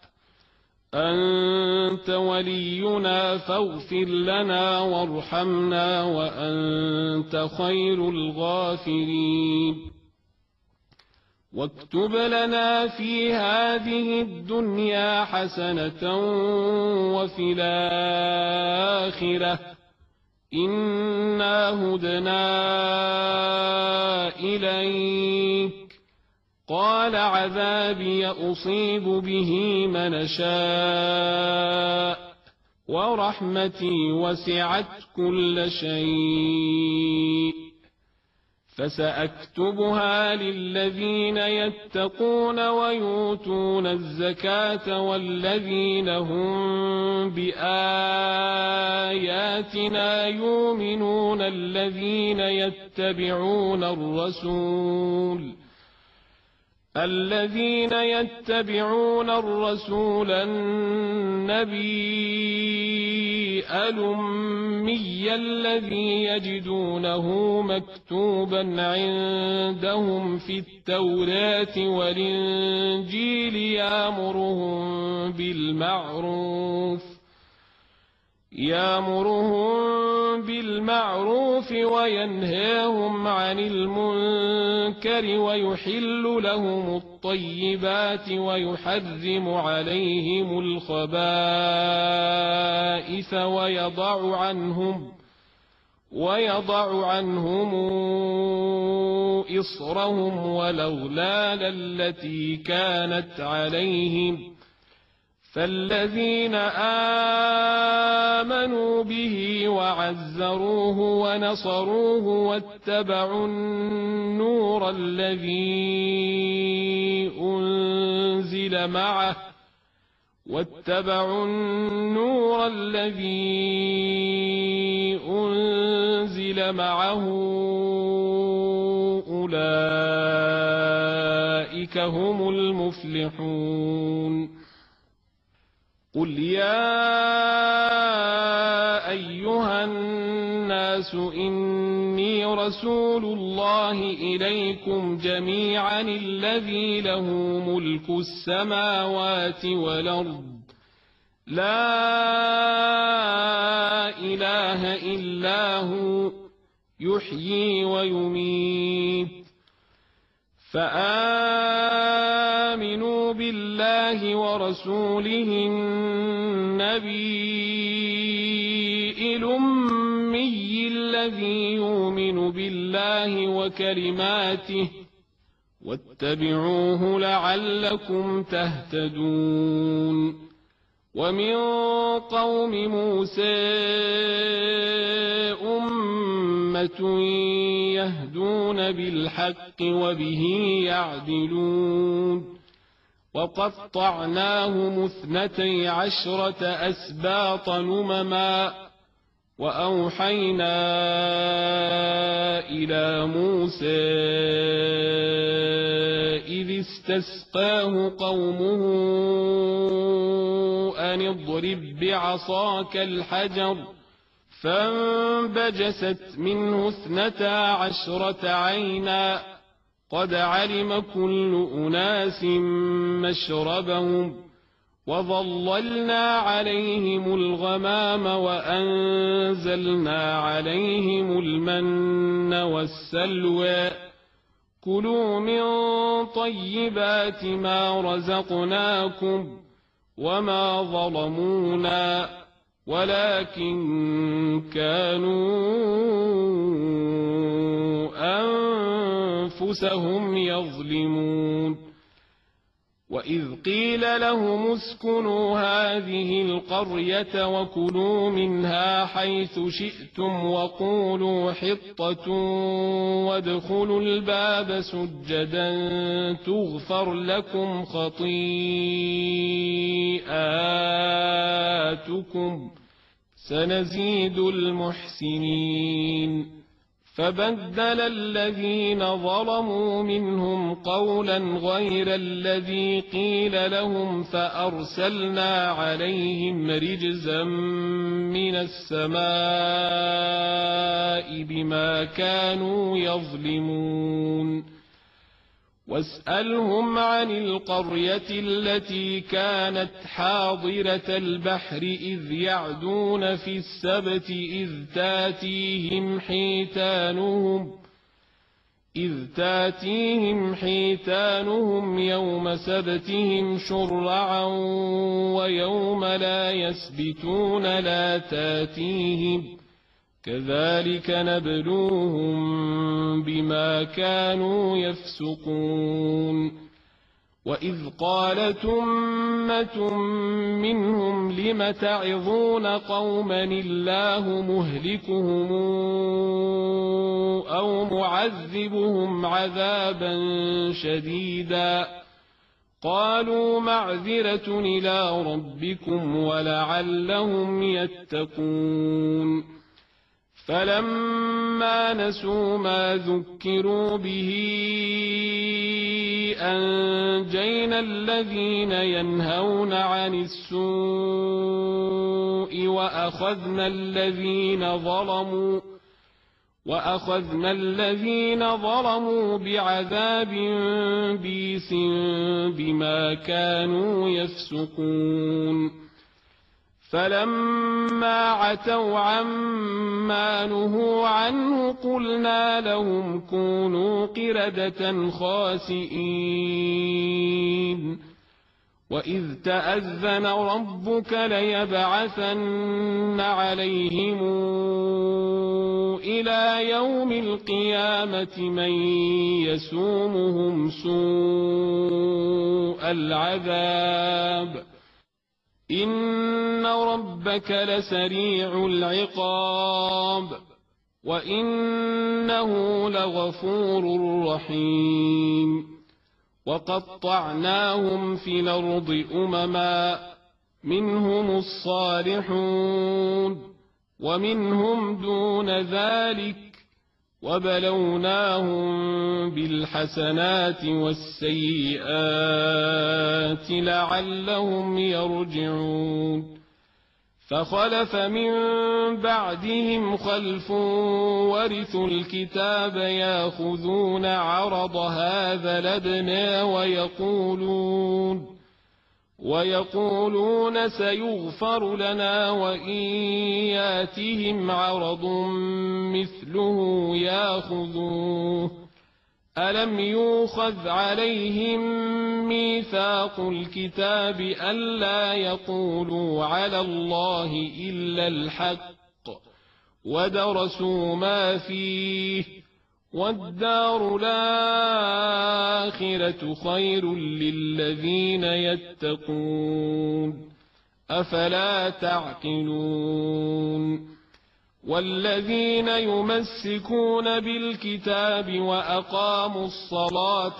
أنت ولينا فاغفر لنا وارحمنا وأنت خير الغافرين. واكتب لنا في هذه الدنيا حسنة وفي الآخرة إنا هدنا إليك قال عذابي أصيب به من أشاء ورحمتي وسعت كل شيء فسأكتبها للذين يتقون ويؤتون الزكاة والذين هم بآياتنا يؤمنون الذين يتبعون الرسول النبي الأمي الذي يجدونه مكتوبا عندهم في التوراة والإنجيل يأمرهم بالمعروف وينهاهم عن المنكر ويحل لهم الطيبات ويحرم عليهم الخبائث ويضع عنهم إصرهم والأغلال التي كانت عليهم فالذين آمنوا به وعزروه ونصروه واتبعوا النور الذي أنزل معه أولئك هم المفلحون قل يا أيها الناس إني رسول الله إليكم جميعا الذي له ملك السماوات والأرض لا إله إلا هو يحيي ويميت فآمنوا بالله ورسوله النبي الأمي الذي يؤمن بالله وكلماته واتبعوه لعلكم تهتدون ومن قوم موسى أمة يهدون بالحق وبه يعدلون وقطعناهم 12 أسباط أمما وأوحينا إلى موسى إذ استسقاه قومه أن اضرب بعصاك الحجر فانبجست منه 12 عينا قد علم كل أناس مشربهم وظللنا عليهم الغمام وأنزلنا عليهم المن والسلوى كلوا من طيبات ما رزقناكم وما ظلمونا ولكن كانوا أنفسهم يظلمون وإذ قيل لهم اسكنوا هذه القرية وكلوا منها حيث شئتم وقولوا حطة وادخلوا الباب سجدا تغفر لكم خطيئاتكم سنزيد المحسنين فبدل الذين ظلموا منهم قولا غير الذي قيل لهم فأرسلنا عليهم رجزا من السماء بما كانوا يظلمون واسألهم عن القرية التي كانت حاضرة البحر إذ يعدون في السبت إذ تاتيهم حيتانهم يوم سبتهم شرعا ويوم لا يسبتون لا تاتيهم كذلك نبلوهم بما كانوا يفسقون وإذ قالت أمة منهم لم تعظون قوما الله مهلكهم أو معذبهم عذابا شديدا قالوا معذرة إلى ربكم ولعلهم يتقون فلما نسوا ما ذكروا به أنجينا الذين ينهون عن السوء وأخذنا الذين ظلموا بعذاب بئيس بما كانوا يفسقون فلما عتوا عما نهوا عنه قلنا لهم كونوا قردة خاسئين وإذ تأذن ربك ليبعثن عليهم إلى يوم القيامة من يسومهم سوء العذاب إن ربك لسريع العقاب وإنه لغفور رحيم وقطعناهم في الأرض أمما منهم الصالحون ومنهم دون ذلك وبلوناهم بالحسنات والسيئات لعلهم يرجعون فخلف من بعدهم خلف ورثوا الكتاب ياخذون عرض هذا الأدنى ويقولون سيغفر لنا وإن ياتهم عرض مثله ياخذوه ألم يؤخذ عليهم ميثاق الكتاب ألا يقولوا على الله إلا الحق ودرسوا ما فيه والدار الآخرة خير للذين يتقون أفلا تعقلون والذين يمسكون بالكتاب وأقاموا الصلاة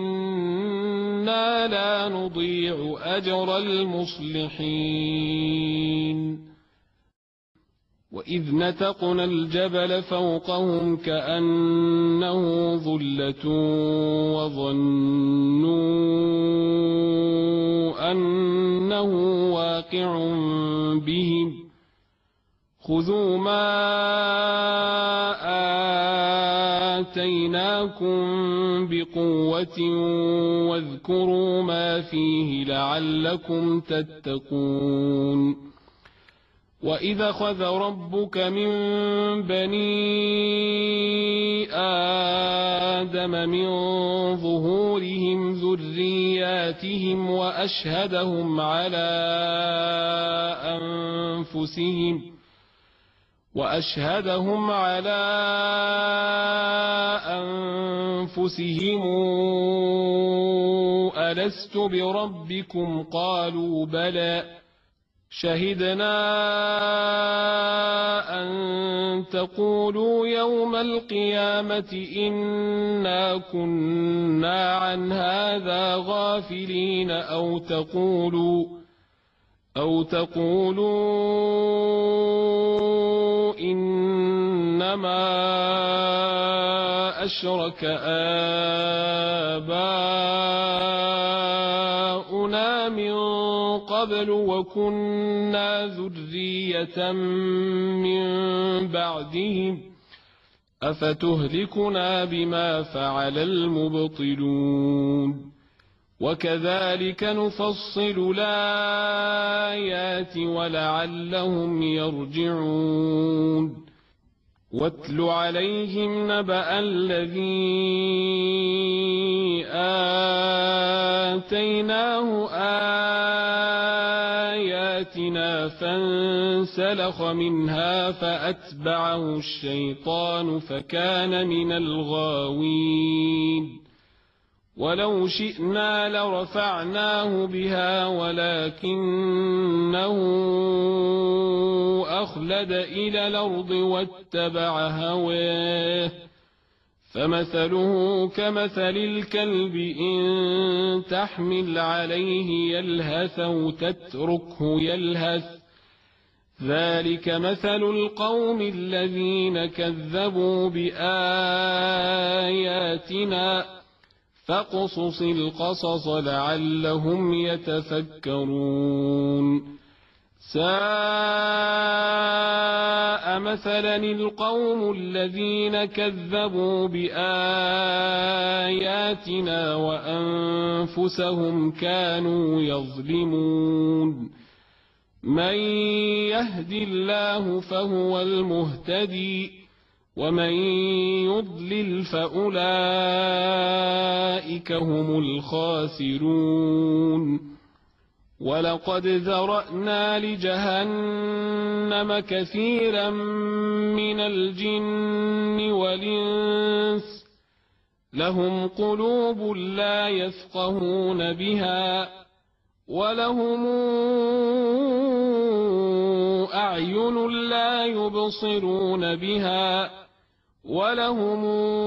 إنا لا نضيع أجر المصلحين وإذ نتقنا الجبل فوقهم كأنه ظلة وظنوا أنه واقع بهم خذوا ما آتيناكم بقوة واذكروا ما فيه لعلكم تتقون وإذا أخذ ربك من بني آدم من ظهورهم ذرياتهم وأشهدهم على أنفسهم ألست بربكم قالوا بلى شهدنا أن تقولوا يوم القيامة إنا كنا عن هذا غافلين أو تقولوا إنما أشرك آباؤنا من قبل وكنا ذرية من بعدهم أفتهلكنا بما فعل المبطلون وكذلك نفصل الآيات ولعلهم يرجعون واتل عليهم نبأ الذي آتيناه آياتنا فانسلخ منها فأتبعه الشيطان فكان من الغاوين ولو شئنا لرفعناه بها ولكنه أخلد إلى الأرض واتبع هواه فمثله كمثل الكلب إن تحمل عليه يلهث أو تتركه يلهث ذلك مثل القوم الذين كذبوا بآياتنا فاقصص القصص لعلهم يتفكرون ساء مثلا القوم الذين كذبوا بآياتنا وأنفسهم كانوا يظلمون من يهد الله فهو المهتدي ومن يضلل فأولئك هم الخاسرون ولقد ذرأنا لجهنم كثيرا من الجن والإنس لهم قلوب لا يفقهون بها ولهم أعين لا يبصرون بها ولهم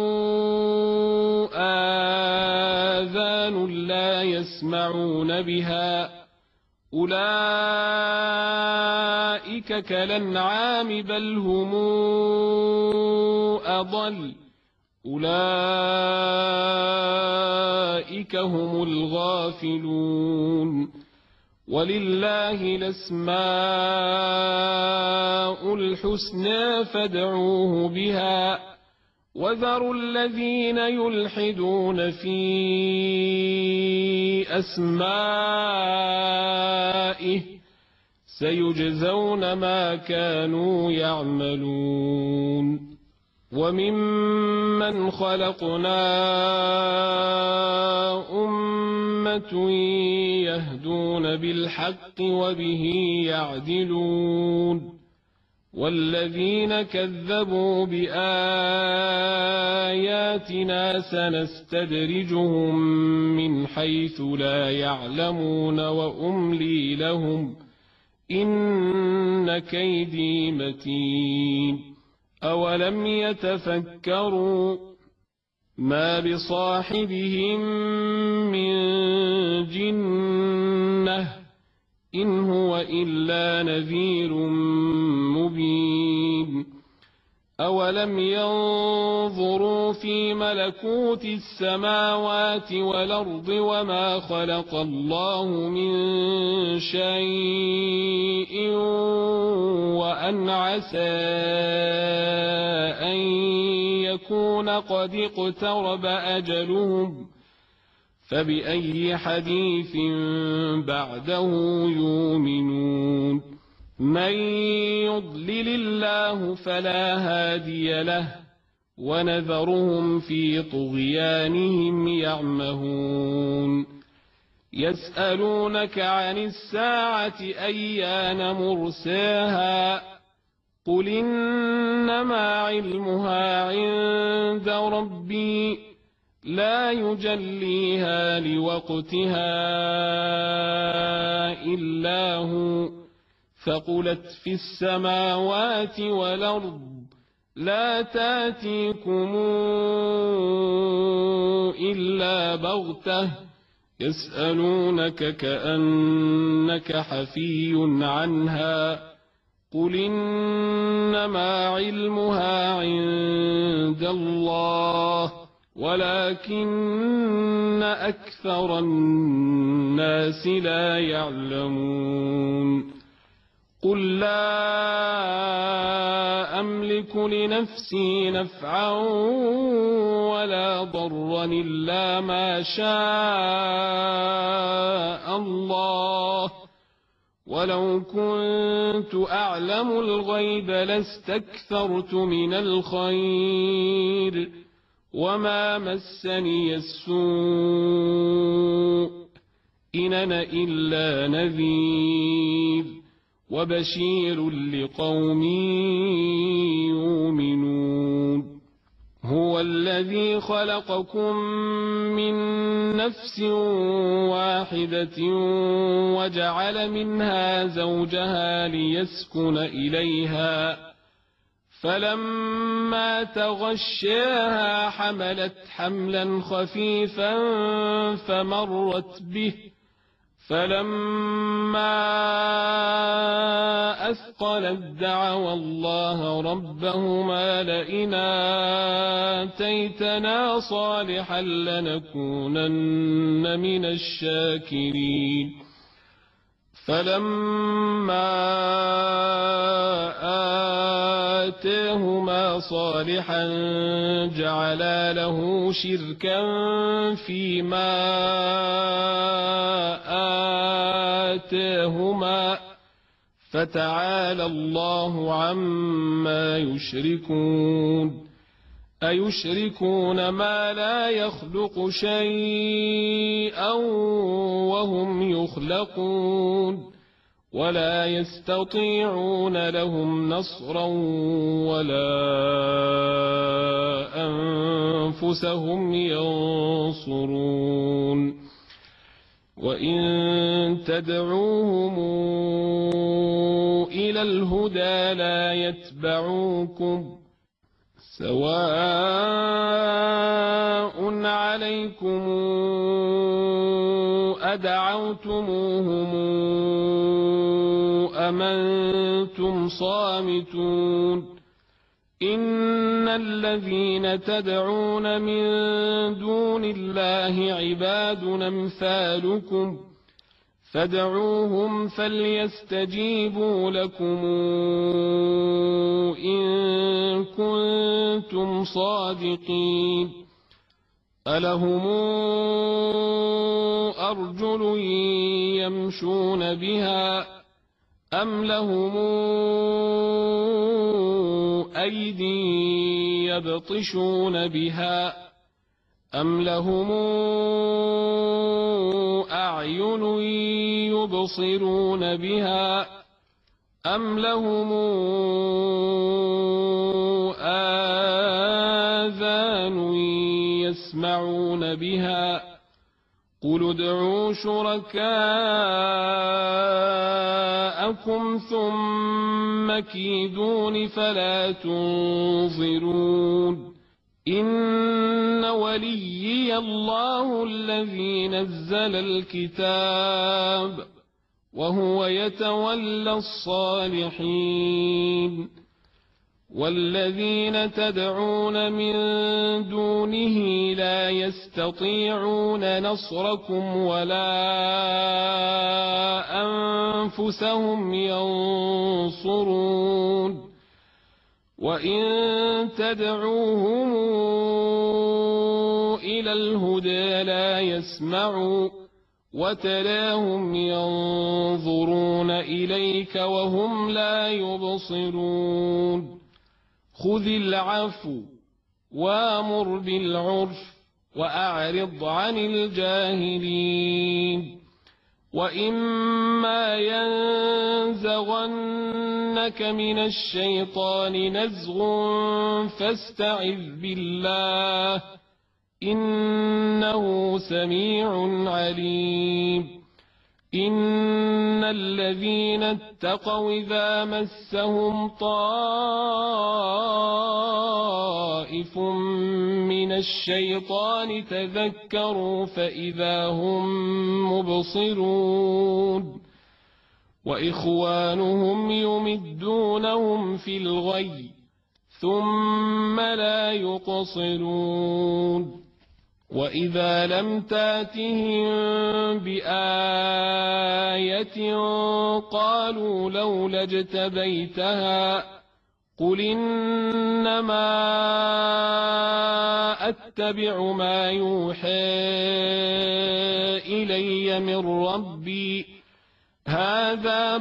آذان لا يسمعون بها أولئك كالأنعام بل هم أضل أولئك هم الغافلون ولله الأسماء الحسنى فادعوه بها وذروا الذين يلحدون في أسمائه سيجزون ما كانوا يعملون وممن خلقنا أمة يهدون بالحق وبه يعدلون والذين كذبوا بآياتنا سنستدرجهم من حيث لا يعلمون وأملي لهم إن كيدي متين أولم يتفكروا ما بصاحبهم من جنة إن هو إلا نذير مبين أولم ينظروا في ملكوت السماوات والأرض وما خلق الله من شيء وأن عسى أن يكون قد اقترب أجلهم فبأي حديث بعده يؤمنون من يضلل الله فلا هادي له ونذرهم في طغيانهم يعمهون يسألونك عن الساعة أيان مرساها قل إنما علمها عند ربي لا يجليها لوقتها إلا هو ثقلت في السماوات والأرض لا تاتيكم إلا بغتة يسألونك كأنك حفي عنها قل إنما علمها عند الله ولكن أكثر الناس لا يعلمون قل لا أملك لنفسي نفعا ولا ضرا إلا ما شاء الله ولو كنت أعلم الغيب لاستكثرت من الخير وما مسني السوء إن أنا إلا نذير وبشير لقوم يؤمنون هو الذي خلقكم من نفس واحدة وجعل منها زوجها ليسكن إليها فلما تغشاها حملت حملا خفيفا فمرت به فلما أثقلت دعوا الله ربهما لئن آتيتنا صالحا لنكونن من الشاكرين فلما آتاهما صالحا جعلا له شركا فيما آتاهما فتعالى الله عما يشركون أيشركون ما لا يخلق شيئا وهم يخلقون ولا يستطيعون لهم نصرا ولا أنفسهم ينصرون وإن تدعوهم إلى الهدى لا يتبعوكم سواء عليكم أدعوتموهم أم أنتم صامتون إن الذين تدعون من دون الله عباد أمثالكم فادعوهم فليستجيبوا لكم إن كنتم صادقين ألهم أرجل يمشون بها أم لهم أيدي يبطشون بها أم لهم أعين يبصرون بها أم لهم آذان يسمعون بها قل ادعوا شركاءكم ثم كيدون فلا تنظرون إن وليي الله الذي نزل الكتاب وهو يتولى الصالحين والذين تدعون من دونه لا يستطيعون نصركم ولا أنفسهم ينصرون وإن تدعوهم إلى الهدى لا يسمعوا وتراهم ينظرون إليك وهم لا يبصرون خذ العفو وامر بالعرف وأعرض عن الجاهلين وإما ينزغنك من الشيطان نزغ فاستعذ بالله إنه سميع عليم إن الذين اتقوا إذا مسهم طائف من الشيطان تذكروا فإذا هم مبصرون وإخوانهم يمدونهم في الغي ثم لا يقصرون وإذا لم تاتهم بآية قالوا لولا اجتبيتها قل إنما أتبع ما يوحى إلي من ربي هذا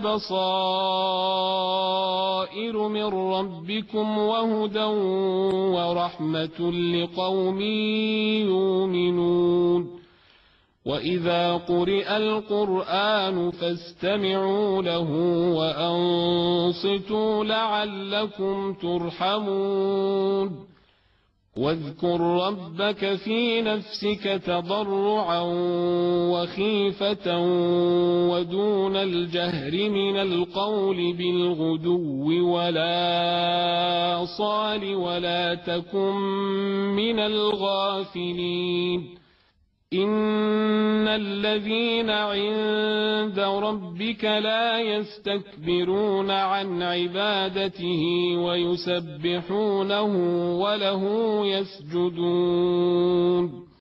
بصائر من ربكم وهدى ورحمة لقوم يؤمنون وإذا قرئ القرآن فاستمعوا له وأنصتوا لعلكم ترحمون واذكر ربك في نفسك تضرعا وخيفة ودون الجهر من القول بالغدو ولا صال ولا تكن من الغافلين إن الذين عند ربك لا يستكبرون عن عبادته ويسبحونه وله يسجدون